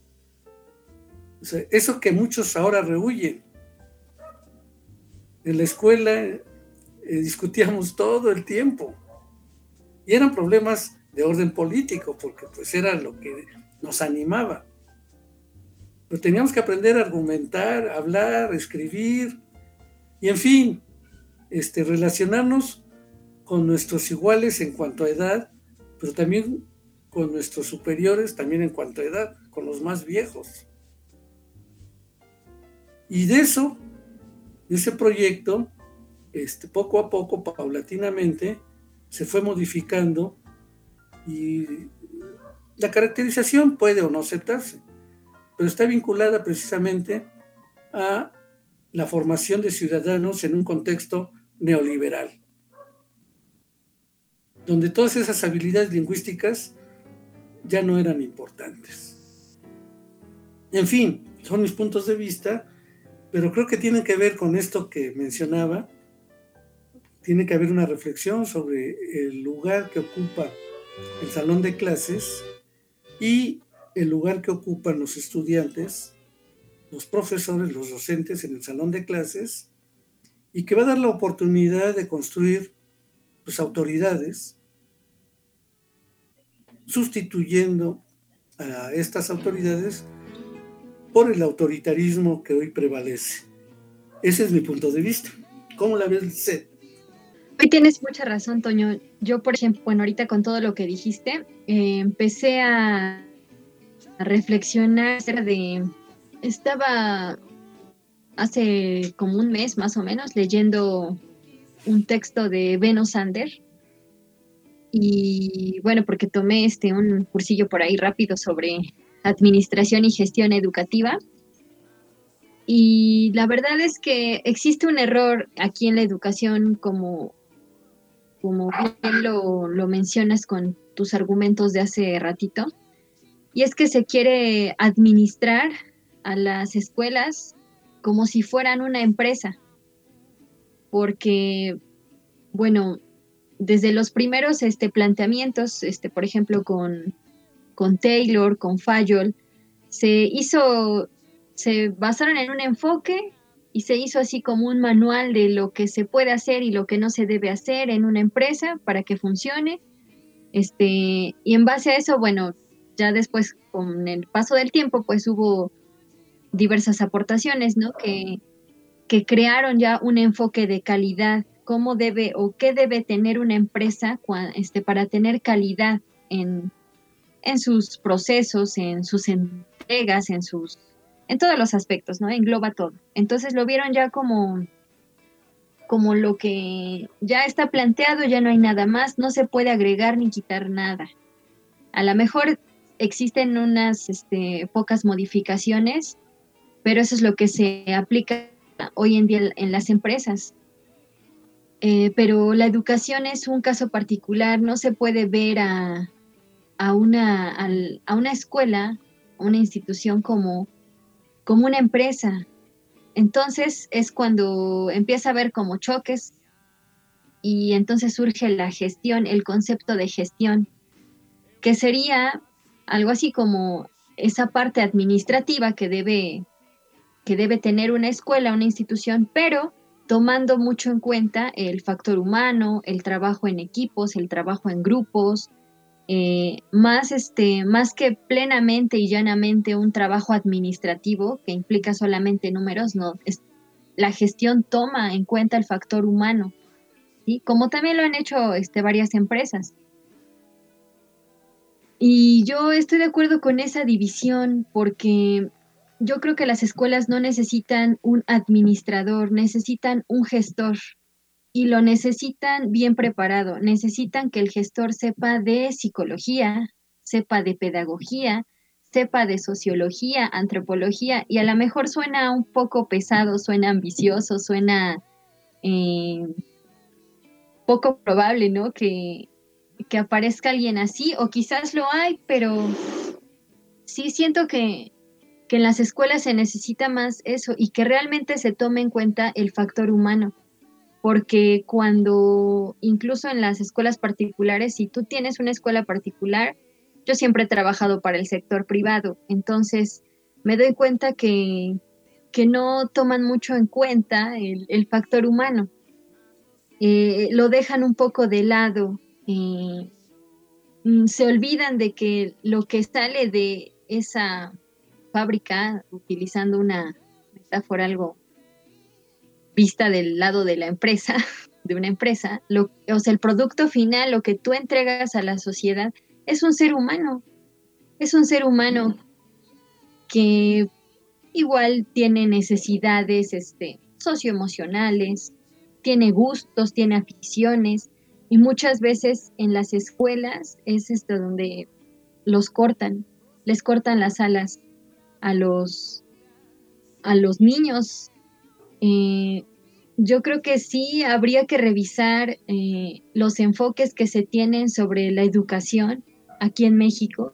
O sea, eso que muchos ahora rehuyen. En la escuela eh, discutíamos todo el tiempo. Y eran problemas de orden político, porque pues era lo que nos animaba. Pero teníamos que aprender a argumentar, hablar, escribir, y en fin, este, relacionarnos con nuestros iguales en cuanto a edad, pero también con nuestros superiores, también en cuanto a edad, con los más viejos. Y de eso Ese proyecto, este, poco a poco, paulatinamente, se fue modificando y la caracterización puede o no aceptarse, pero está vinculada precisamente a la formación de ciudadanos en un contexto neoliberal, donde todas esas habilidades lingüísticas ya no eran importantes. En fin, son mis puntos de vista, pero creo que tienen que ver con esto que mencionaba. Tiene que haber una reflexión sobre el lugar que ocupa el salón de clases y el lugar que ocupan los estudiantes, los profesores, los docentes en el salón de clases, y que va a dar la oportunidad de construir pues, autoridades, sustituyendo a estas autoridades por el autoritarismo que hoy prevalece. Ese es mi punto de vista. ¿Cómo la ves, Seth? Hoy tienes mucha razón, Toño. Yo, por ejemplo, bueno, ahorita con todo lo que dijiste, eh, empecé a, a reflexionar de... Estaba hace como un mes, más o menos, leyendo un texto de Benno Sander. Y bueno, porque tomé este un cursillo por ahí rápido sobre administración y gestión educativa. Y la verdad es que existe un error aquí en la educación, como, como bien lo, lo mencionas con tus argumentos de hace ratito, y es que se quiere administrar a las escuelas como si fueran una empresa, porque, bueno, desde los primeros este, planteamientos, este, por ejemplo, con, con Taylor, con Fayol, se hizo, se basaron en un enfoque y se hizo así como un manual de lo que se puede hacer y lo que no se debe hacer en una empresa para que funcione. Este, y en base a eso, bueno, ya después, con el paso del tiempo, pues hubo diversas aportaciones, ¿no? Que, que crearon ya un enfoque de calidad, cómo debe o qué debe tener una empresa este, para tener calidad en, en sus procesos, en sus entregas, en sus, en todos los aspectos, ¿no? Engloba todo. Entonces lo vieron ya como, como lo que ya está planteado, ya no hay nada más, no se puede agregar ni quitar nada. A lo mejor existen unas este, pocas modificaciones, pero eso es lo que se aplica hoy en día en las empresas. Eh, pero la educación es un caso particular, no se puede ver a, a, una, a, a una escuela, una institución como, como una empresa. Entonces es cuando empieza a haber como choques y entonces surge la gestión, el concepto de gestión, que sería algo así como esa parte administrativa que debe, que debe tener una escuela, una institución, pero tomando mucho en cuenta el factor humano, el trabajo en equipos, el trabajo en grupos, eh, más, este, más que plenamente y llanamente un trabajo administrativo que implica solamente números, no, es, la gestión toma en cuenta el factor humano, ¿sí? Como también lo han hecho este, varias empresas. Y yo estoy de acuerdo con esa división porque yo creo que las escuelas no necesitan un administrador, necesitan un gestor y lo necesitan bien preparado. Necesitan que el gestor sepa de psicología, sepa de pedagogía, sepa de sociología, antropología, y a lo mejor suena un poco pesado, suena ambicioso, suena eh, poco probable, ¿no? Que, que aparezca alguien así, o quizás lo hay, pero sí siento que que en las escuelas se necesita más eso y que realmente se tome en cuenta el factor humano, porque cuando, incluso en las escuelas particulares, si tú tienes una escuela particular, yo siempre he trabajado para el sector privado, entonces me doy cuenta que, que no toman mucho en cuenta el, el factor humano, eh, lo dejan un poco de lado, eh, se olvidan de que lo que sale de esa fábrica, utilizando una metáfora algo vista del lado de la empresa, de una empresa, lo, o sea, el producto final, lo que tú entregas a la sociedad, es un ser humano, es un ser humano que igual tiene necesidades, este, socioemocionales, tiene gustos, tiene aficiones, y muchas veces en las escuelas es esto donde los cortan, les cortan las alas a los, a los niños. Eh, yo creo que sí habría que revisar eh, los enfoques que se tienen sobre la educación aquí en México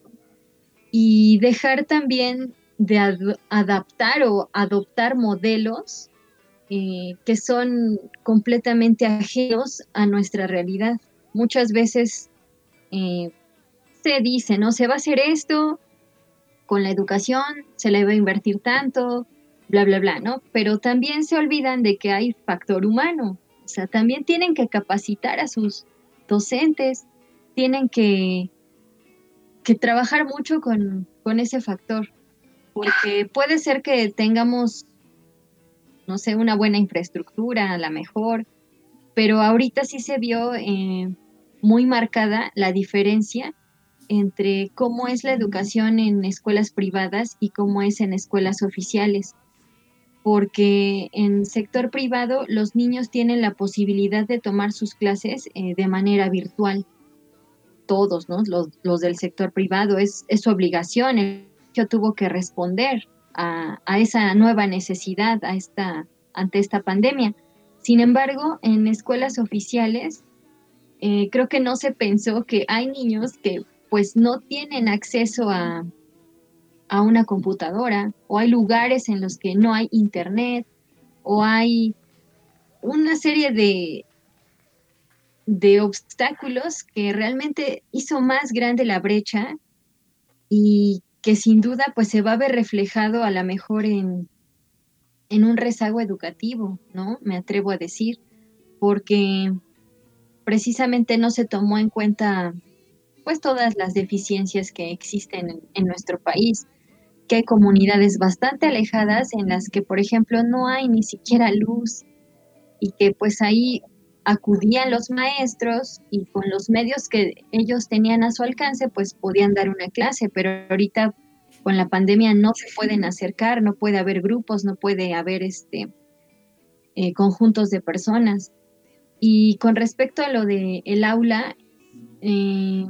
y dejar también de ad- adaptar o adoptar modelos eh, que son completamente ajenos a nuestra realidad. Muchas veces eh, se dice, ¿no? Se va a hacer esto con la educación, se le va a invertir tanto, bla, bla, bla, ¿no? Pero también se olvidan de que hay factor humano. O sea, también tienen que capacitar a sus docentes, tienen que, que trabajar mucho con, con ese factor, porque puede ser que tengamos, no sé, una buena infraestructura, a la mejor, pero ahorita sí se vio eh, muy marcada la diferencia entre cómo es la educación en escuelas privadas y cómo es en escuelas oficiales, porque en sector privado los niños tienen la posibilidad de tomar sus clases eh, de manera virtual, todos, ¿no? Los, los del sector privado, es, es su obligación, el colegio tuvo que responder a, a esa nueva necesidad, a esta, ante esta pandemia. Sin embargo, en escuelas oficiales, eh, creo que no se pensó que hay niños que pues no tienen acceso a, a una computadora, o hay lugares en los que no hay internet, o hay una serie de, de obstáculos que realmente hizo más grande la brecha y que sin duda pues se va a ver reflejado a lo mejor en, en un rezago educativo, ¿no? Me atrevo a decir, porque precisamente no se tomó en cuenta pues todas las deficiencias que existen en, en nuestro país, que hay comunidades bastante alejadas en las que, por ejemplo, no hay ni siquiera luz y que pues ahí acudían los maestros y con los medios que ellos tenían a su alcance, pues podían dar una clase, pero ahorita con la pandemia no se pueden acercar, no puede haber grupos, no puede haber este eh, conjuntos de personas. Y con respecto a lo de el aula, eh,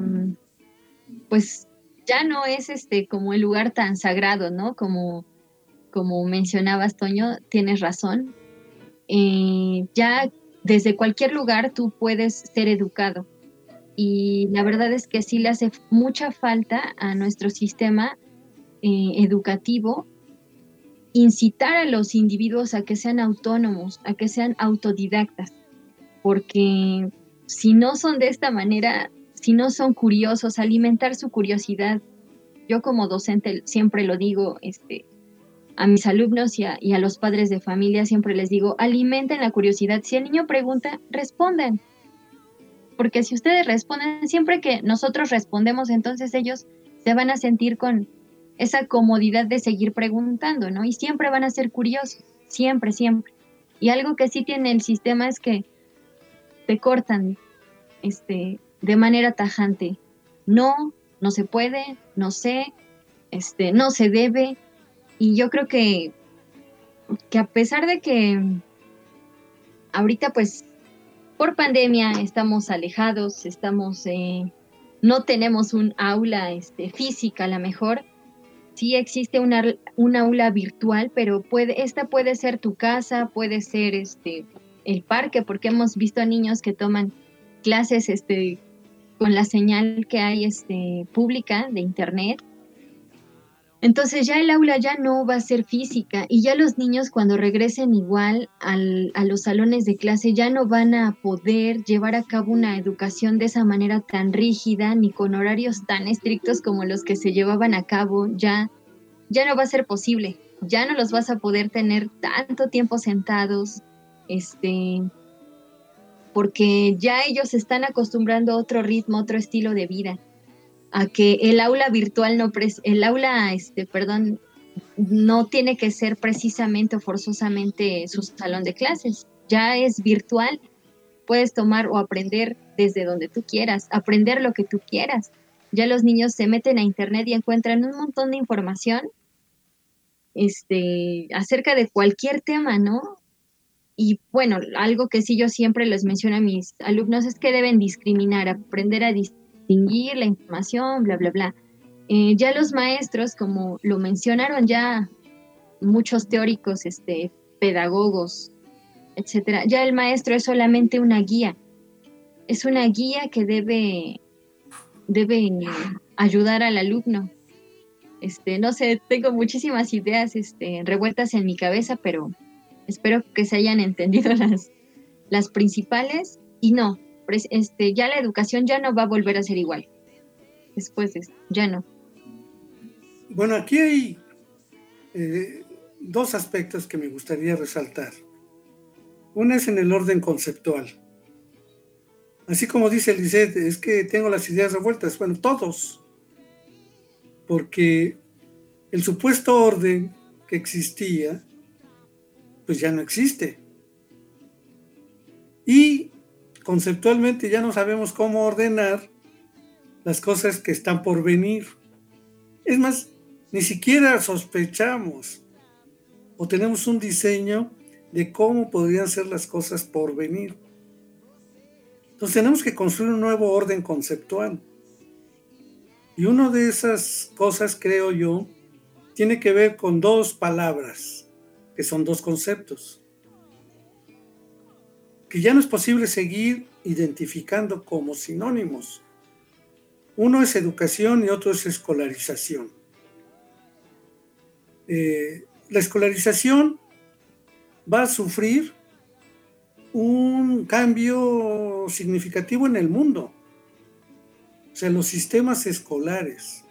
pues ya no es este como el lugar tan sagrado, ¿no? Como, como mencionabas, Toño, tienes razón. Eh, ya desde cualquier lugar tú puedes ser educado. Y la verdad es que sí le hace mucha falta a nuestro sistema eh, educativo incitar a los individuos a que sean autónomos, a que sean autodidactas, porque si no son de esta manera, si no son curiosos, alimentar su curiosidad. Yo como docente siempre lo digo, este, a mis alumnos y a, y a los padres de familia siempre les digo, alimenten la curiosidad. Si el niño pregunta, respondan. Porque si ustedes responden, siempre que nosotros respondemos, entonces ellos se van a sentir con esa comodidad de seguir preguntando, ¿no? Y siempre van a ser curiosos, siempre, siempre. Y algo que sí tiene el sistema es que te cortan este, de manera tajante. No, no se puede, no sé, este, no se debe. Y yo creo que, que a pesar de que ahorita pues por pandemia estamos alejados, estamos, eh, no tenemos un aula este, física a lo mejor, sí existe una, un aula virtual, pero puede, esta puede ser tu casa, puede ser este, el parque, porque hemos visto niños que toman clases este, con la señal que hay este, pública de internet. Entonces ya el aula ya no va a ser física y ya los niños cuando regresen igual al, a los salones de clase ya no van a poder llevar a cabo una educación de esa manera tan rígida ni con horarios tan estrictos como los que se llevaban a cabo. Ya, ya no va a ser posible, ya no los vas a poder tener tanto tiempo sentados, este, porque ya ellos se están acostumbrando a otro ritmo, otro estilo de vida. A que el aula virtual no, pres el aula, este, perdón, no tiene que ser precisamente o forzosamente su salón de clases. Ya es virtual, puedes tomar o aprender desde donde tú quieras, aprender lo que tú quieras. Ya los niños se meten a internet y encuentran un montón de información este, acerca de cualquier tema, ¿no? y bueno, algo que sí yo siempre les menciono a mis alumnos es que deben discriminar, aprender a distinguir la información, bla, bla, bla. Eh, ya los maestros, como lo mencionaron ya muchos teóricos, este, pedagogos, etcétera, ya el maestro es solamente una guía, es una guía que debe, debe ayudar al alumno. Este, no sé, tengo muchísimas ideas este, revueltas en mi cabeza, pero espero que se hayan entendido las, las principales. Y no, este, ya la educación ya no va a volver a ser igual. Después de esto, ya no. Bueno, aquí hay eh, dos aspectos que me gustaría resaltar. Uno es en el orden conceptual. Así como dice Lisette, es que tengo las ideas revueltas. Bueno, todos. Porque el supuesto orden que existía, pues ya no existe. Y conceptualmente ya no sabemos cómo ordenar las cosas que están por venir. Es más, ni siquiera sospechamos o tenemos un diseño de cómo podrían ser las cosas por venir. Entonces tenemos que construir un nuevo orden conceptual. Y una de esas cosas, creo yo, tiene que ver con dos palabras, que son dos conceptos, que ya no es posible seguir identificando como sinónimos. Uno es educación y otro es escolarización. Eh, la escolarización va a sufrir un cambio significativo en el mundo. O sea, los sistemas escolares,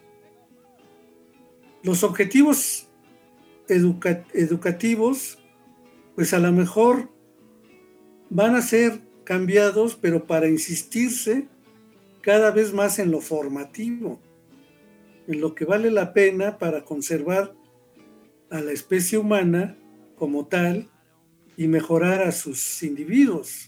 los objetivos educa- educativos, pues a lo mejor van a ser cambiados, pero para insistirse cada vez más en lo formativo, en lo que vale la pena para conservar a la especie humana como tal y mejorar a sus individuos.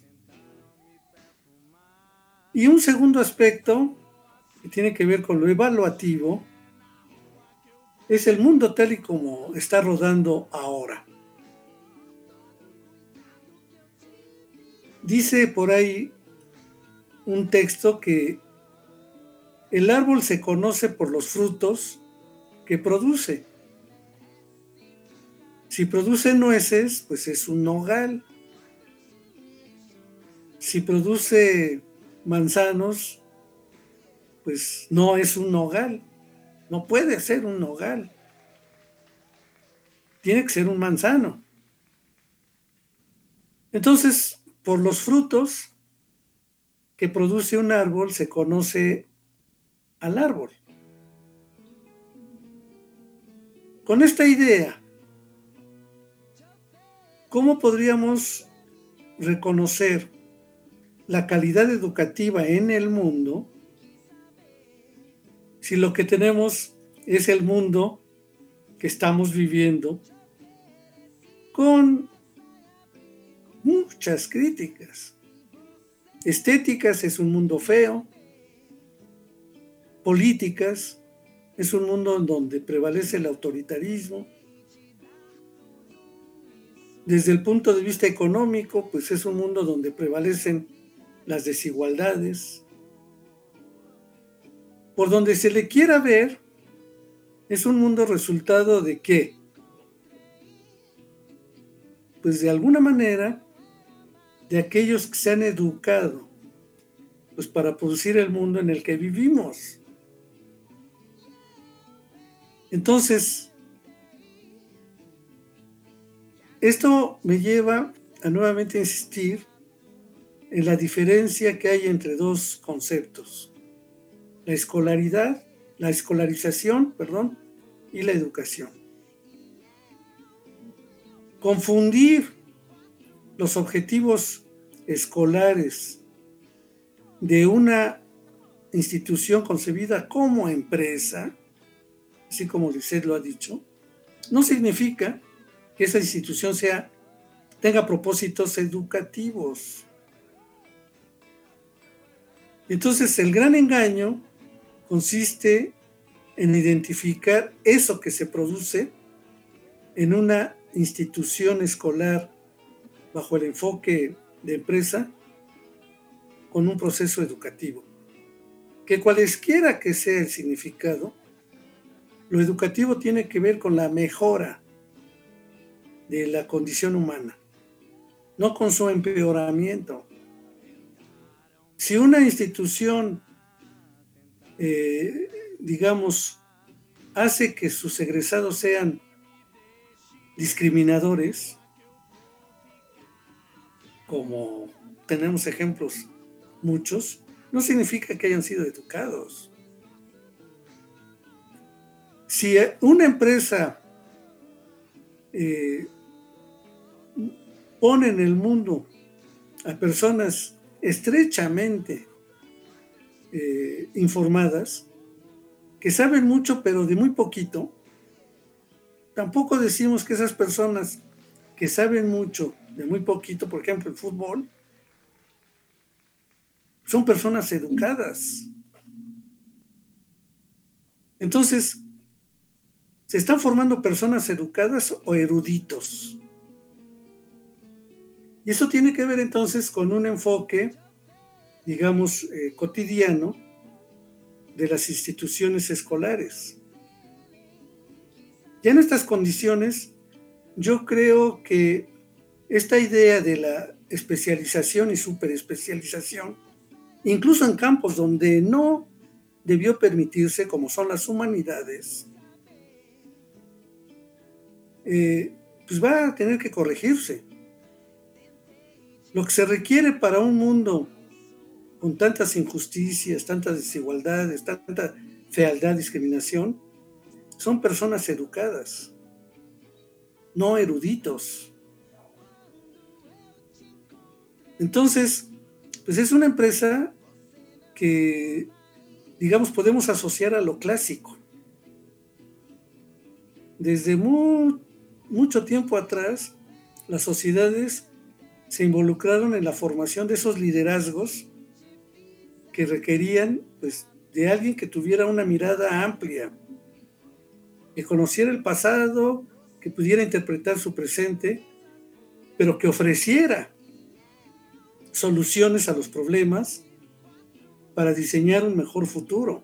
Y un segundo aspecto que tiene que ver con lo evaluativo es el mundo tal y como está rodando ahora. Dice por ahí un texto que el árbol se conoce por los frutos que produce. Si produce nueces, pues es un nogal. Si produce manzanos, pues no es un nogal. No puede ser un nogal. Tiene que ser un manzano. Entonces, por los frutos que produce un árbol se conoce al árbol. Con esta idea, ¿cómo podríamos reconocer la calidad educativa en el mundo si lo que tenemos es el mundo que estamos viviendo con muchas críticas? Estéticas, es un mundo feo. Políticas, es un mundo en donde prevalece el autoritarismo. Desde el punto de vista económico, pues es un mundo donde prevalecen las desigualdades. Por donde se le quiera ver, es un mundo resultado de ¿qué? Pues de alguna manera, de aquellos que se han educado, pues para producir el mundo en el que vivimos. Entonces, esto me lleva a nuevamente insistir en la diferencia que hay entre dos conceptos: la escolaridad, la escolarización, perdón, y la educación. Confundir los objetivos escolares de una institución concebida como empresa, así como Lisette lo ha dicho, no significa que esa institución sea, tenga propósitos educativos. Entonces, el gran engaño consiste en identificar eso que se produce en una institución escolar bajo el enfoque de empresa con un proceso educativo. Que cualesquiera que sea el significado, lo educativo tiene que ver con la mejora de la condición humana, no con su empeoramiento. Si una institución, eh, digamos, hace que sus egresados sean discriminadores, como tenemos ejemplos muchos, no significa que hayan sido educados. Si una empresa eh, pone en el mundo a personas estrechamente eh, informadas, que saben mucho pero de muy poquito, tampoco decimos que esas personas que saben mucho de muy poquito, por ejemplo el fútbol, son personas educadas. Entonces, ¿se están formando personas educadas o eruditos? Y eso tiene que ver entonces con un enfoque, digamos, eh, cotidiano de las instituciones escolares. Ya en estas condiciones, yo creo que esta idea de la especialización y superespecialización, incluso en campos donde no debió permitirse, como son las humanidades, eh, pues va a tener que corregirse. Lo que se requiere para un mundo con tantas injusticias, tantas desigualdades, tanta fealdad, discriminación, son personas educadas, no eruditos. Entonces, pues es una empresa que, digamos, podemos asociar a lo clásico. Desde muy, mucho tiempo atrás, las sociedades se involucraron en la formación de esos liderazgos que requerían, pues, de alguien que tuviera una mirada amplia, que conociera el pasado, que pudiera interpretar su presente, pero que ofreciera soluciones a los problemas para diseñar un mejor futuro.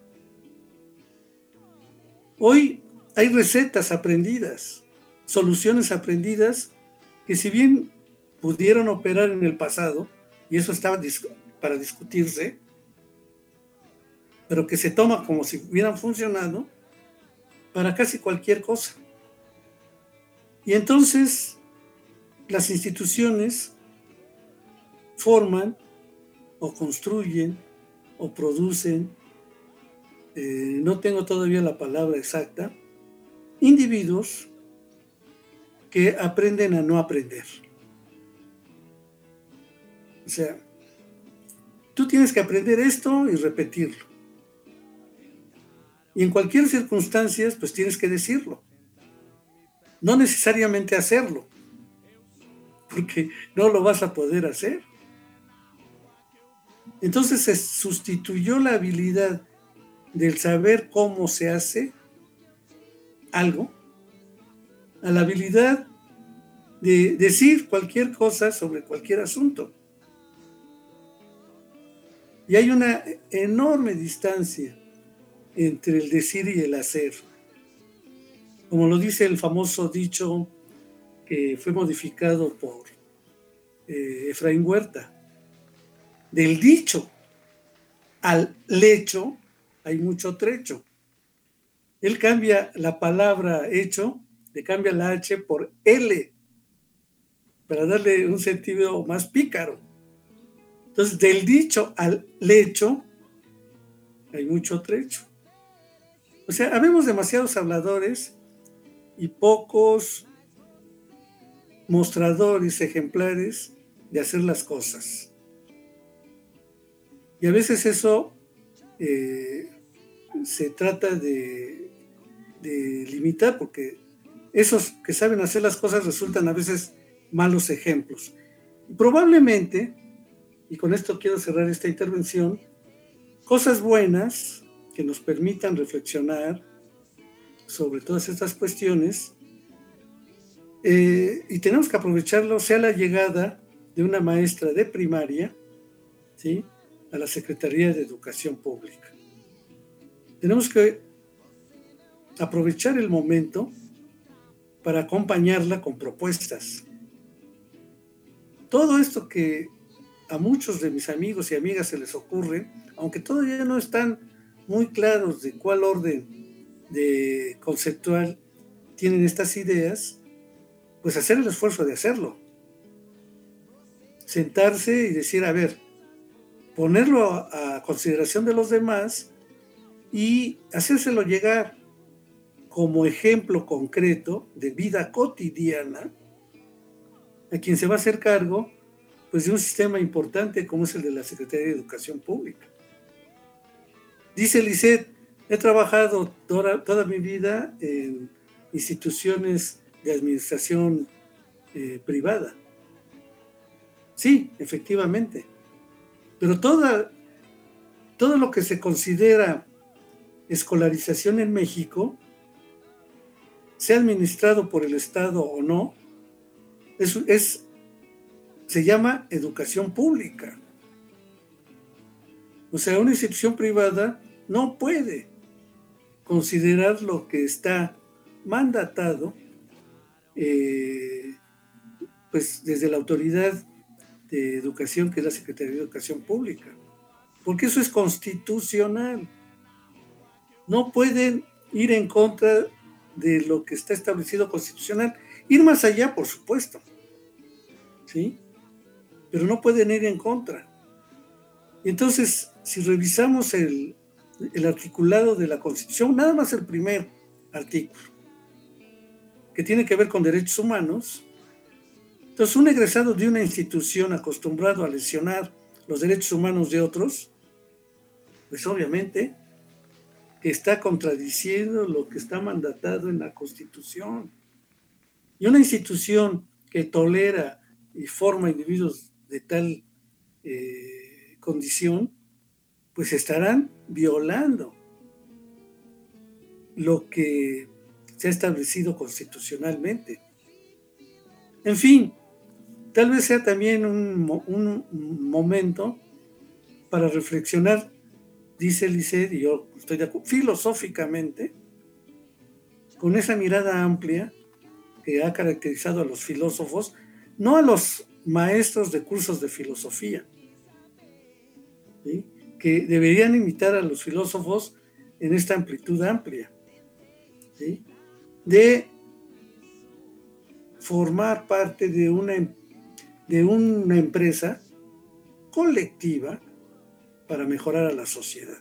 Hoy hay recetas aprendidas, soluciones aprendidas que, si bien pudieron operar en el pasado, y eso estaba dis- para discutirse, pero que se toma como si hubieran funcionado para casi cualquier cosa. Y entonces las instituciones forman o construyen o producen, eh, no tengo todavía la palabra exacta, individuos que aprenden a no aprender. O sea, tú tienes que aprender esto y repetirlo. Y en cualquier circunstancia, pues tienes que decirlo. No necesariamente hacerlo, porque no lo vas a poder hacer. Entonces se sustituyó la habilidad del saber cómo se hace algo a la habilidad de decir cualquier cosa sobre cualquier asunto. Y hay una enorme distancia entre el decir y el hacer. Como lo dice el famoso dicho que fue modificado por eh, Efraín Huerta, del dicho al lecho hay mucho trecho. Él cambia la palabra hecho, le cambia la H por L, para darle un sentido más pícaro. Entonces, del dicho al lecho hay mucho trecho. O sea, habemos demasiados habladores y pocos mostradores ejemplares de hacer las cosas. Y a veces eso eh, se trata de, de limitar, porque esos que saben hacer las cosas resultan a veces malos ejemplos. Y probablemente, y con esto quiero cerrar esta intervención, cosas buenas que nos permitan reflexionar sobre todas estas cuestiones eh, y tenemos que aprovecharlo, sea la llegada de una maestra de primaria, ¿sí?, a la Secretaría de Educación Pública. Tenemos que aprovechar el momento para acompañarla con propuestas. Todo esto que a muchos de mis amigos y amigas se les ocurre, aunque todavía no están muy claros de cuál orden de conceptual tienen estas ideas, pues hacer el esfuerzo de hacerlo. Sentarse y decir, a ver, ponerlo a, a consideración de los demás y hacérselo llegar como ejemplo concreto de vida cotidiana a quien se va a hacer cargo, pues, de un sistema importante como es el de la Secretaría de Educación Pública. Dice Lisette, he trabajado toda, toda mi vida en instituciones de administración eh, privada. Sí, efectivamente. Pero toda, todo lo que se considera escolarización en México, sea administrado por el Estado o no, es, es, se llama educación pública. O sea, una institución privada no puede considerar lo que está mandatado eh, pues desde la autoridad de educación, que es la Secretaría de Educación Pública, porque eso es constitucional. No pueden ir en contra de lo que está establecido constitucional, ir más allá, por supuesto, ¿sí? Pero no pueden ir en contra. Entonces, si revisamos el, el articulado de la Constitución, nada más el primer artículo, que tiene que ver con derechos humanos, entonces un egresado de una institución acostumbrado a lesionar los derechos humanos de otros, pues obviamente que está contradiciendo lo que está mandatado en la Constitución. Y una institución que tolera y forma individuos de tal eh, condición, pues estarán violando lo que se ha establecido constitucionalmente. En fin, tal vez sea también un, un momento para reflexionar, dice Lisette, y yo estoy de acuerdo, filosóficamente, con esa mirada amplia que ha caracterizado a los filósofos, no a los maestros de cursos de filosofía, ¿sí?, que deberían imitar a los filósofos en esta amplitud amplia, ¿sí?, de formar parte de una, de una empresa colectiva para mejorar a la sociedad.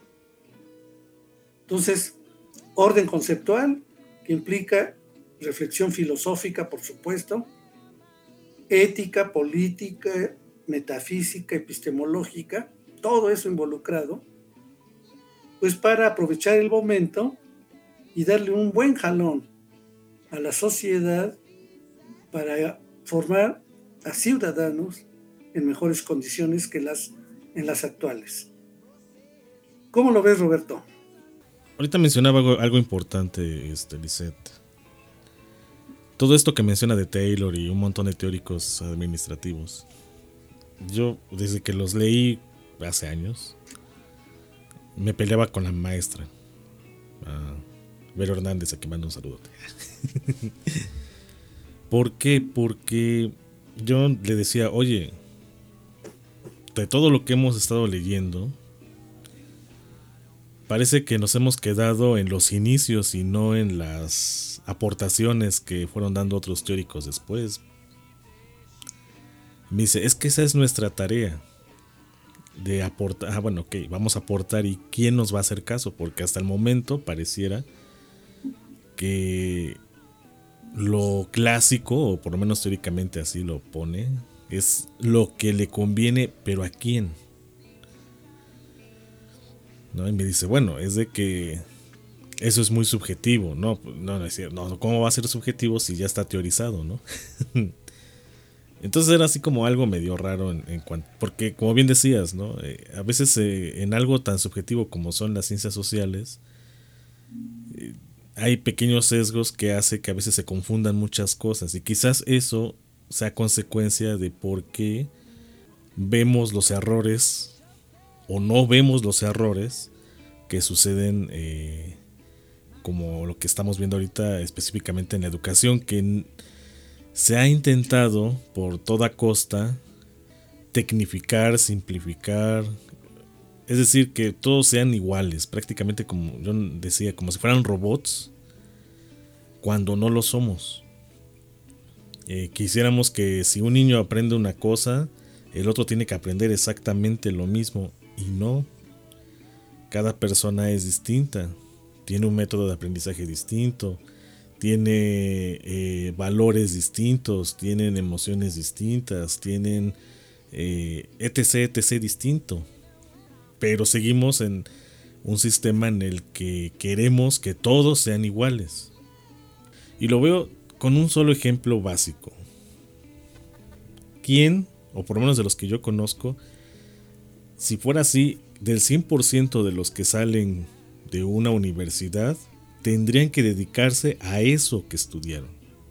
Entonces, orden conceptual, que implica reflexión filosófica, por supuesto, ética, política, metafísica, epistemológica, todo eso involucrado, pues para aprovechar el momento y darle un buen jalón a la sociedad para formar a ciudadanos en mejores condiciones que las en las actuales. ¿Cómo lo ves, Roberto? Ahorita mencionaba algo, algo importante, este, Lisette. Todo esto que menciona de Taylor y un montón de teóricos administrativos. Yo, desde que los leí hace años, me peleaba con la maestra, uh, Vero Hernández, a quien mando un saludote. ¿Por qué? Porque yo le decía, oye, de todo lo que hemos estado leyendo, parece que nos hemos quedado en los inicios y no en las aportaciones que fueron dando otros teóricos después. Me dice, es que esa es nuestra tarea, de aportar. Ah, bueno, ok, vamos a aportar, y ¿quién nos va a hacer caso? Porque hasta el momento pareciera que lo clásico, o por lo menos teóricamente así lo pone, es lo que le conviene, pero ¿a quién? ¿No? Y me dice, bueno, es de que eso es muy subjetivo. No, no, no es cierto. No, ¿cómo va a ser subjetivo si ya está teorizado, no? Entonces era así como algo medio raro en, en cuanto, porque como bien decías, ¿no? Eh, a veces eh, en algo tan subjetivo como son las ciencias sociales, eh, hay pequeños sesgos que hace que a veces se confundan muchas cosas, y quizás eso sea consecuencia de por qué vemos los errores o no vemos los errores que suceden, eh, como lo que estamos viendo ahorita específicamente en la educación, que se ha intentado por toda costa tecnificar, simplificar, es decir, que todos sean iguales, prácticamente como yo decía, como si fueran robots, cuando no lo somos. Eh, quisiéramos que si un niño aprende una cosa, el otro tiene que aprender exactamente lo mismo, y no. Cada persona es distinta, tiene un método de aprendizaje distinto, tiene eh, valores distintos, tienen emociones distintas, tienen eh, etc, etc distinto. Pero seguimos en un sistema en el que queremos que todos sean iguales. Y lo veo con un solo ejemplo básico. ¿Quién, o por lo menos de los que yo conozco, si fuera así, del cien por ciento de los que salen de una universidad, tendrían que dedicarse a eso que estudiaron?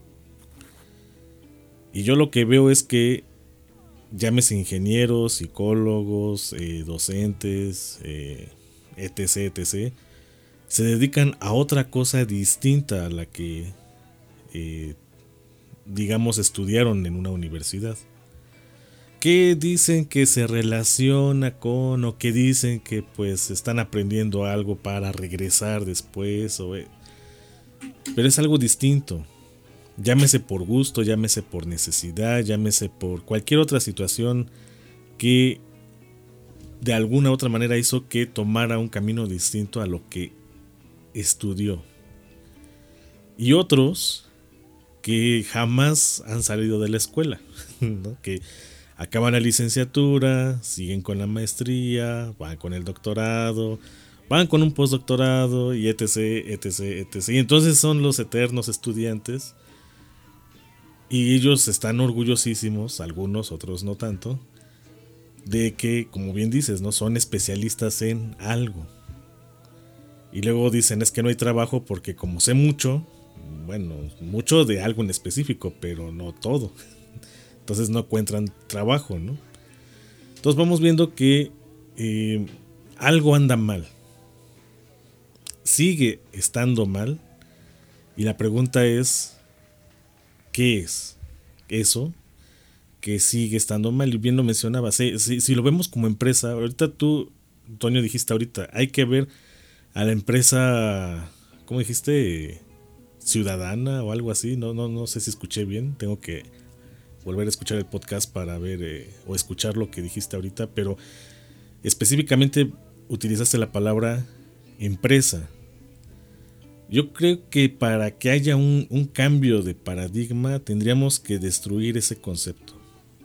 Y yo lo que veo es que, llámese ingenieros, psicólogos, eh, docentes, eh, etc, etc, se dedican a otra cosa distinta a la que, eh, digamos, estudiaron en una universidad. Que dicen que se relaciona con, o que dicen que pues están aprendiendo algo para regresar después, o, eh, pero es algo distinto. Llámese por gusto, llámese por necesidad, llámese por cualquier otra situación que de alguna u otra manera hizo que tomara un camino distinto a lo que estudió. Y otros que jamás han salido de la escuela, ¿no? Que acaban la licenciatura, siguen con la maestría, van con el doctorado, van con un postdoctorado y etc, etc, etc. Y entonces son los eternos estudiantes. Y ellos están orgullosísimos, algunos, otros no tanto, de que, como bien dices, ¿no?, son especialistas en algo. Y luego dicen, es que no hay trabajo porque como sé mucho, bueno, mucho de algo en específico, pero no todo. Entonces no encuentran trabajo, ¿no? Entonces vamos viendo que eh, algo anda mal. Sigue estando mal. Y la pregunta es, ¿qué es eso que sigue estando mal? Y bien lo mencionaba, si, si, si lo vemos como empresa, ahorita tú, Antonio, dijiste ahorita, hay que ver a la empresa, ¿cómo dijiste? Ciudadana o algo así, no, no, no sé si escuché bien, tengo que volver a escuchar el podcast para ver eh, o escuchar lo que dijiste ahorita, pero específicamente utilizaste la palabra empresa. Yo creo que para que haya un, un cambio de paradigma tendríamos que destruir ese concepto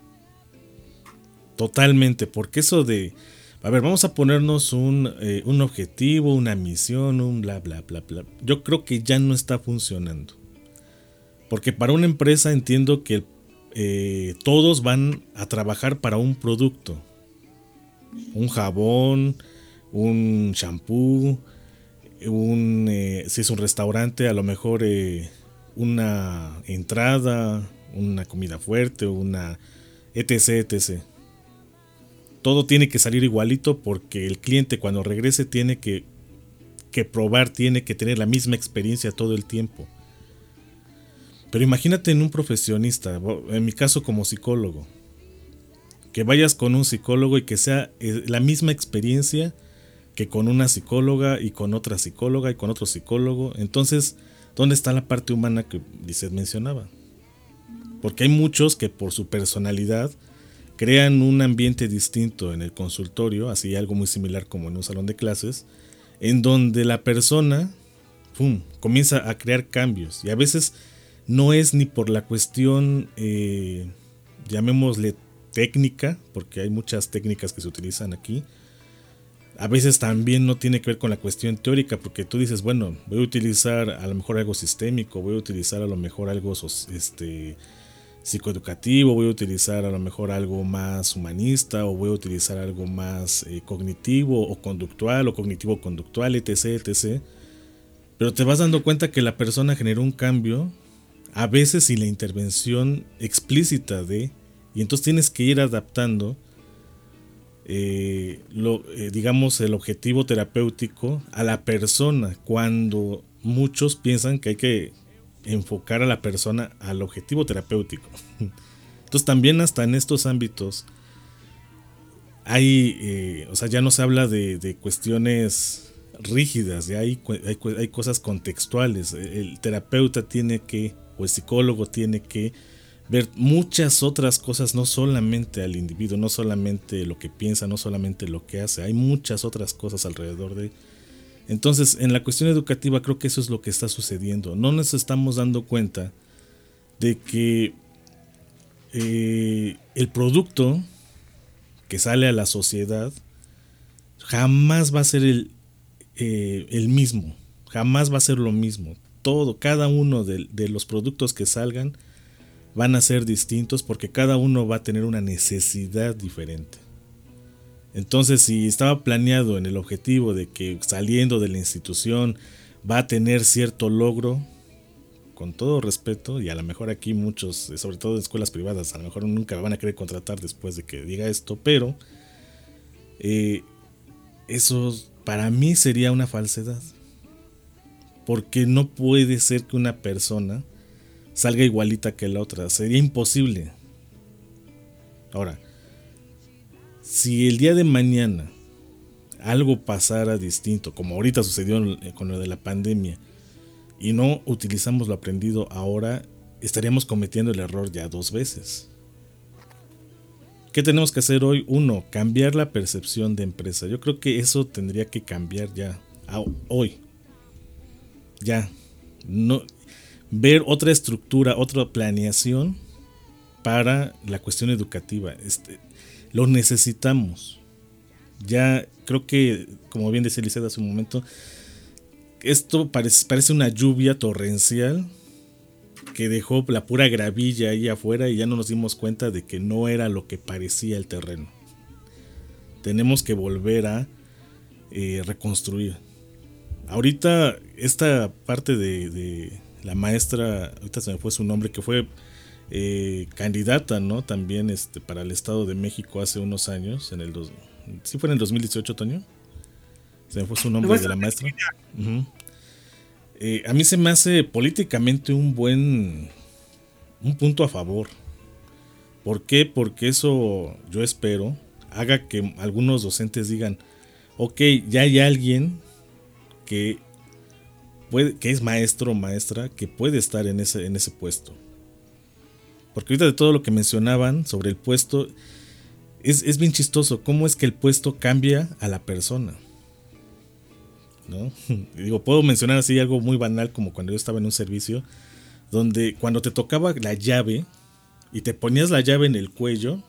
totalmente, porque eso de, a ver, vamos a ponernos un, eh, un objetivo, una misión, un bla bla bla bla, yo creo que ya no está funcionando, porque para una empresa entiendo que eh, todos van a trabajar para un producto, un jabón, un shampoo, un, eh, si es un restaurante, a lo mejor eh, una entrada, una comida fuerte, una etc, etc. Todo tiene que salir igualito porque el cliente cuando regrese tiene que, que probar, tiene que tener la misma experiencia todo el tiempo. Pero imagínate en un profesionista, en mi caso como psicólogo, que vayas con un psicólogo y que sea la misma experiencia que con una psicóloga y con otra psicóloga y con otro psicólogo. Entonces, ¿dónde está la parte humana que Lizeth mencionaba? Porque hay muchos que por su personalidad crean un ambiente distinto en el consultorio, así algo muy similar como en un salón de clases, en donde la persona ¡pum!, comienza a crear cambios. Y a veces no es ni por la cuestión, eh, llamémosle técnica, porque hay muchas técnicas que se utilizan aquí. A veces también no tiene que ver con la cuestión teórica, porque tú dices, bueno, voy a utilizar a lo mejor algo sistémico, voy a utilizar a lo mejor algo este, psicoeducativo, voy a utilizar a lo mejor algo más humanista, o voy a utilizar algo más eh, cognitivo o conductual, o cognitivo-conductual, etc, etcétera. pero te vas dando cuenta que la persona generó un cambio, a veces sin la intervención explícita de, y entonces tienes que ir adaptando eh, lo, eh, digamos el objetivo terapéutico a la persona, cuando muchos piensan que hay que enfocar a la persona al objetivo terapéutico. Entonces también hasta en estos ámbitos hay, eh, o sea, ya no se habla de, de cuestiones rígidas, ya hay, hay, hay cosas contextuales. El terapeuta tiene que, o el psicólogo tiene que ver muchas otras cosas, no solamente al individuo, no solamente lo que piensa, no solamente lo que hace, hay muchas otras cosas alrededor de. Entonces, en la cuestión educativa creo que eso es lo que está sucediendo. No nos estamos dando cuenta de que eh, el producto que sale a la sociedad jamás va a ser el, eh, el mismo, jamás va a ser lo mismo. Todo, cada uno de, de los productos que salgan van a ser distintos porque cada uno va a tener una necesidad diferente. Entonces, si estaba planeado en el objetivo de que saliendo de la institución va a tener cierto logro, con todo respeto, y a lo mejor aquí muchos, sobre todo en escuelas privadas, a lo mejor nunca van a querer contratar después de que diga esto, pero eh, eso para mí sería una falsedad, porque no puede ser que una persona salga igualita que la otra, sería imposible. Ahora, si el día de mañana algo pasara distinto, como ahorita sucedió con lo de la pandemia, y no utilizamos lo aprendido ahora, estaríamos cometiendo el error ya dos veces. ¿Qué tenemos que hacer hoy? Uno, cambiar la percepción de empresa. Yo creo que eso tendría que cambiar ya, hoy. Ya. No, ver otra estructura, otra planeación para la cuestión educativa. Este, lo necesitamos. Ya creo que, como bien decía Lisette hace un momento, esto parece, parece una lluvia torrencial que dejó la pura gravilla ahí afuera y ya no nos dimos cuenta de que no era lo que parecía el terreno. Tenemos que volver a eh, reconstruir. Ahorita esta parte de, de la maestra, ahorita se me fue su nombre, que fue eh, candidata, ¿no? También este, para el Estado de México hace unos años, en el dos, ¿sí fue en el dos mil dieciocho, Toño? Se me fue su nombre de la maestra. Uh-huh. Eh, a mí se me hace políticamente un buen, un punto a favor. ¿Por qué? Porque eso yo espero haga que algunos docentes digan, ok, ya hay alguien que puede, que es maestro o maestra, que puede estar en ese, en ese puesto. Porque ahorita de todo lo que mencionaban sobre el puesto, es, es bien chistoso cómo es que el puesto cambia a la persona, ¿no? Digo, puedo mencionar así algo muy banal como cuando yo estaba en un servicio, donde cuando te tocaba la llave y te ponías la llave en el cuello,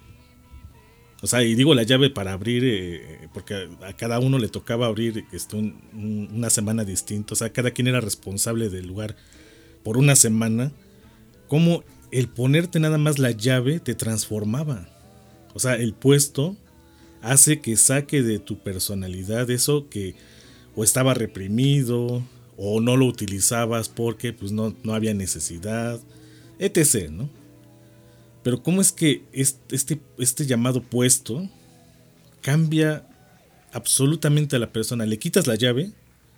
o sea, y digo la llave para abrir, eh, porque a cada uno le tocaba abrir este, un, un, una semana distinta, o sea, cada quien era responsable del lugar por una semana, como el ponerte nada más la llave te transformaba. O sea, el puesto hace que saque de tu personalidad eso que o estaba reprimido o no lo utilizabas porque pues no, no había necesidad, etcétera, ¿no? Pero ¿cómo es que este, este, este llamado puesto cambia absolutamente a la persona? Le quitas la llave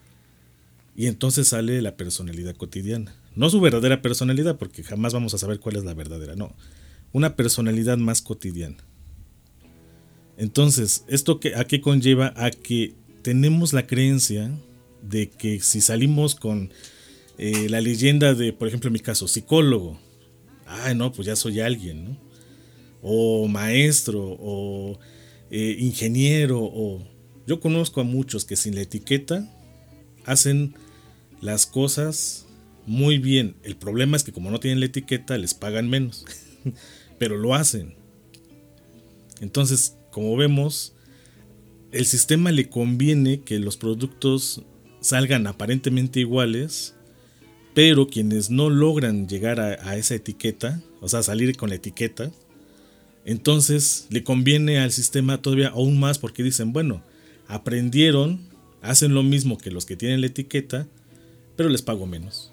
y entonces sale la personalidad cotidiana. No su verdadera personalidad, porque jamás vamos a saber cuál es la verdadera, no. Una personalidad más cotidiana. Entonces, ¿esto que, a qué conlleva? A que tenemos la creencia de que si salimos con eh, la leyenda de, por ejemplo en mi caso, psicólogo, ah, no, pues ya soy alguien, ¿no? O maestro, o eh, ingeniero, o... Yo conozco a muchos que sin la etiqueta hacen las cosas muy bien. El problema es que como no tienen la etiqueta les pagan menos, pero lo hacen. Entonces, como vemos, el sistema le conviene que los productos salgan aparentemente iguales, pero quienes no logran llegar a, a esa etiqueta, o sea, salir con la etiqueta, entonces le conviene al sistema todavía aún más porque dicen, bueno, aprendieron, hacen lo mismo que los que tienen la etiqueta, pero les pago menos.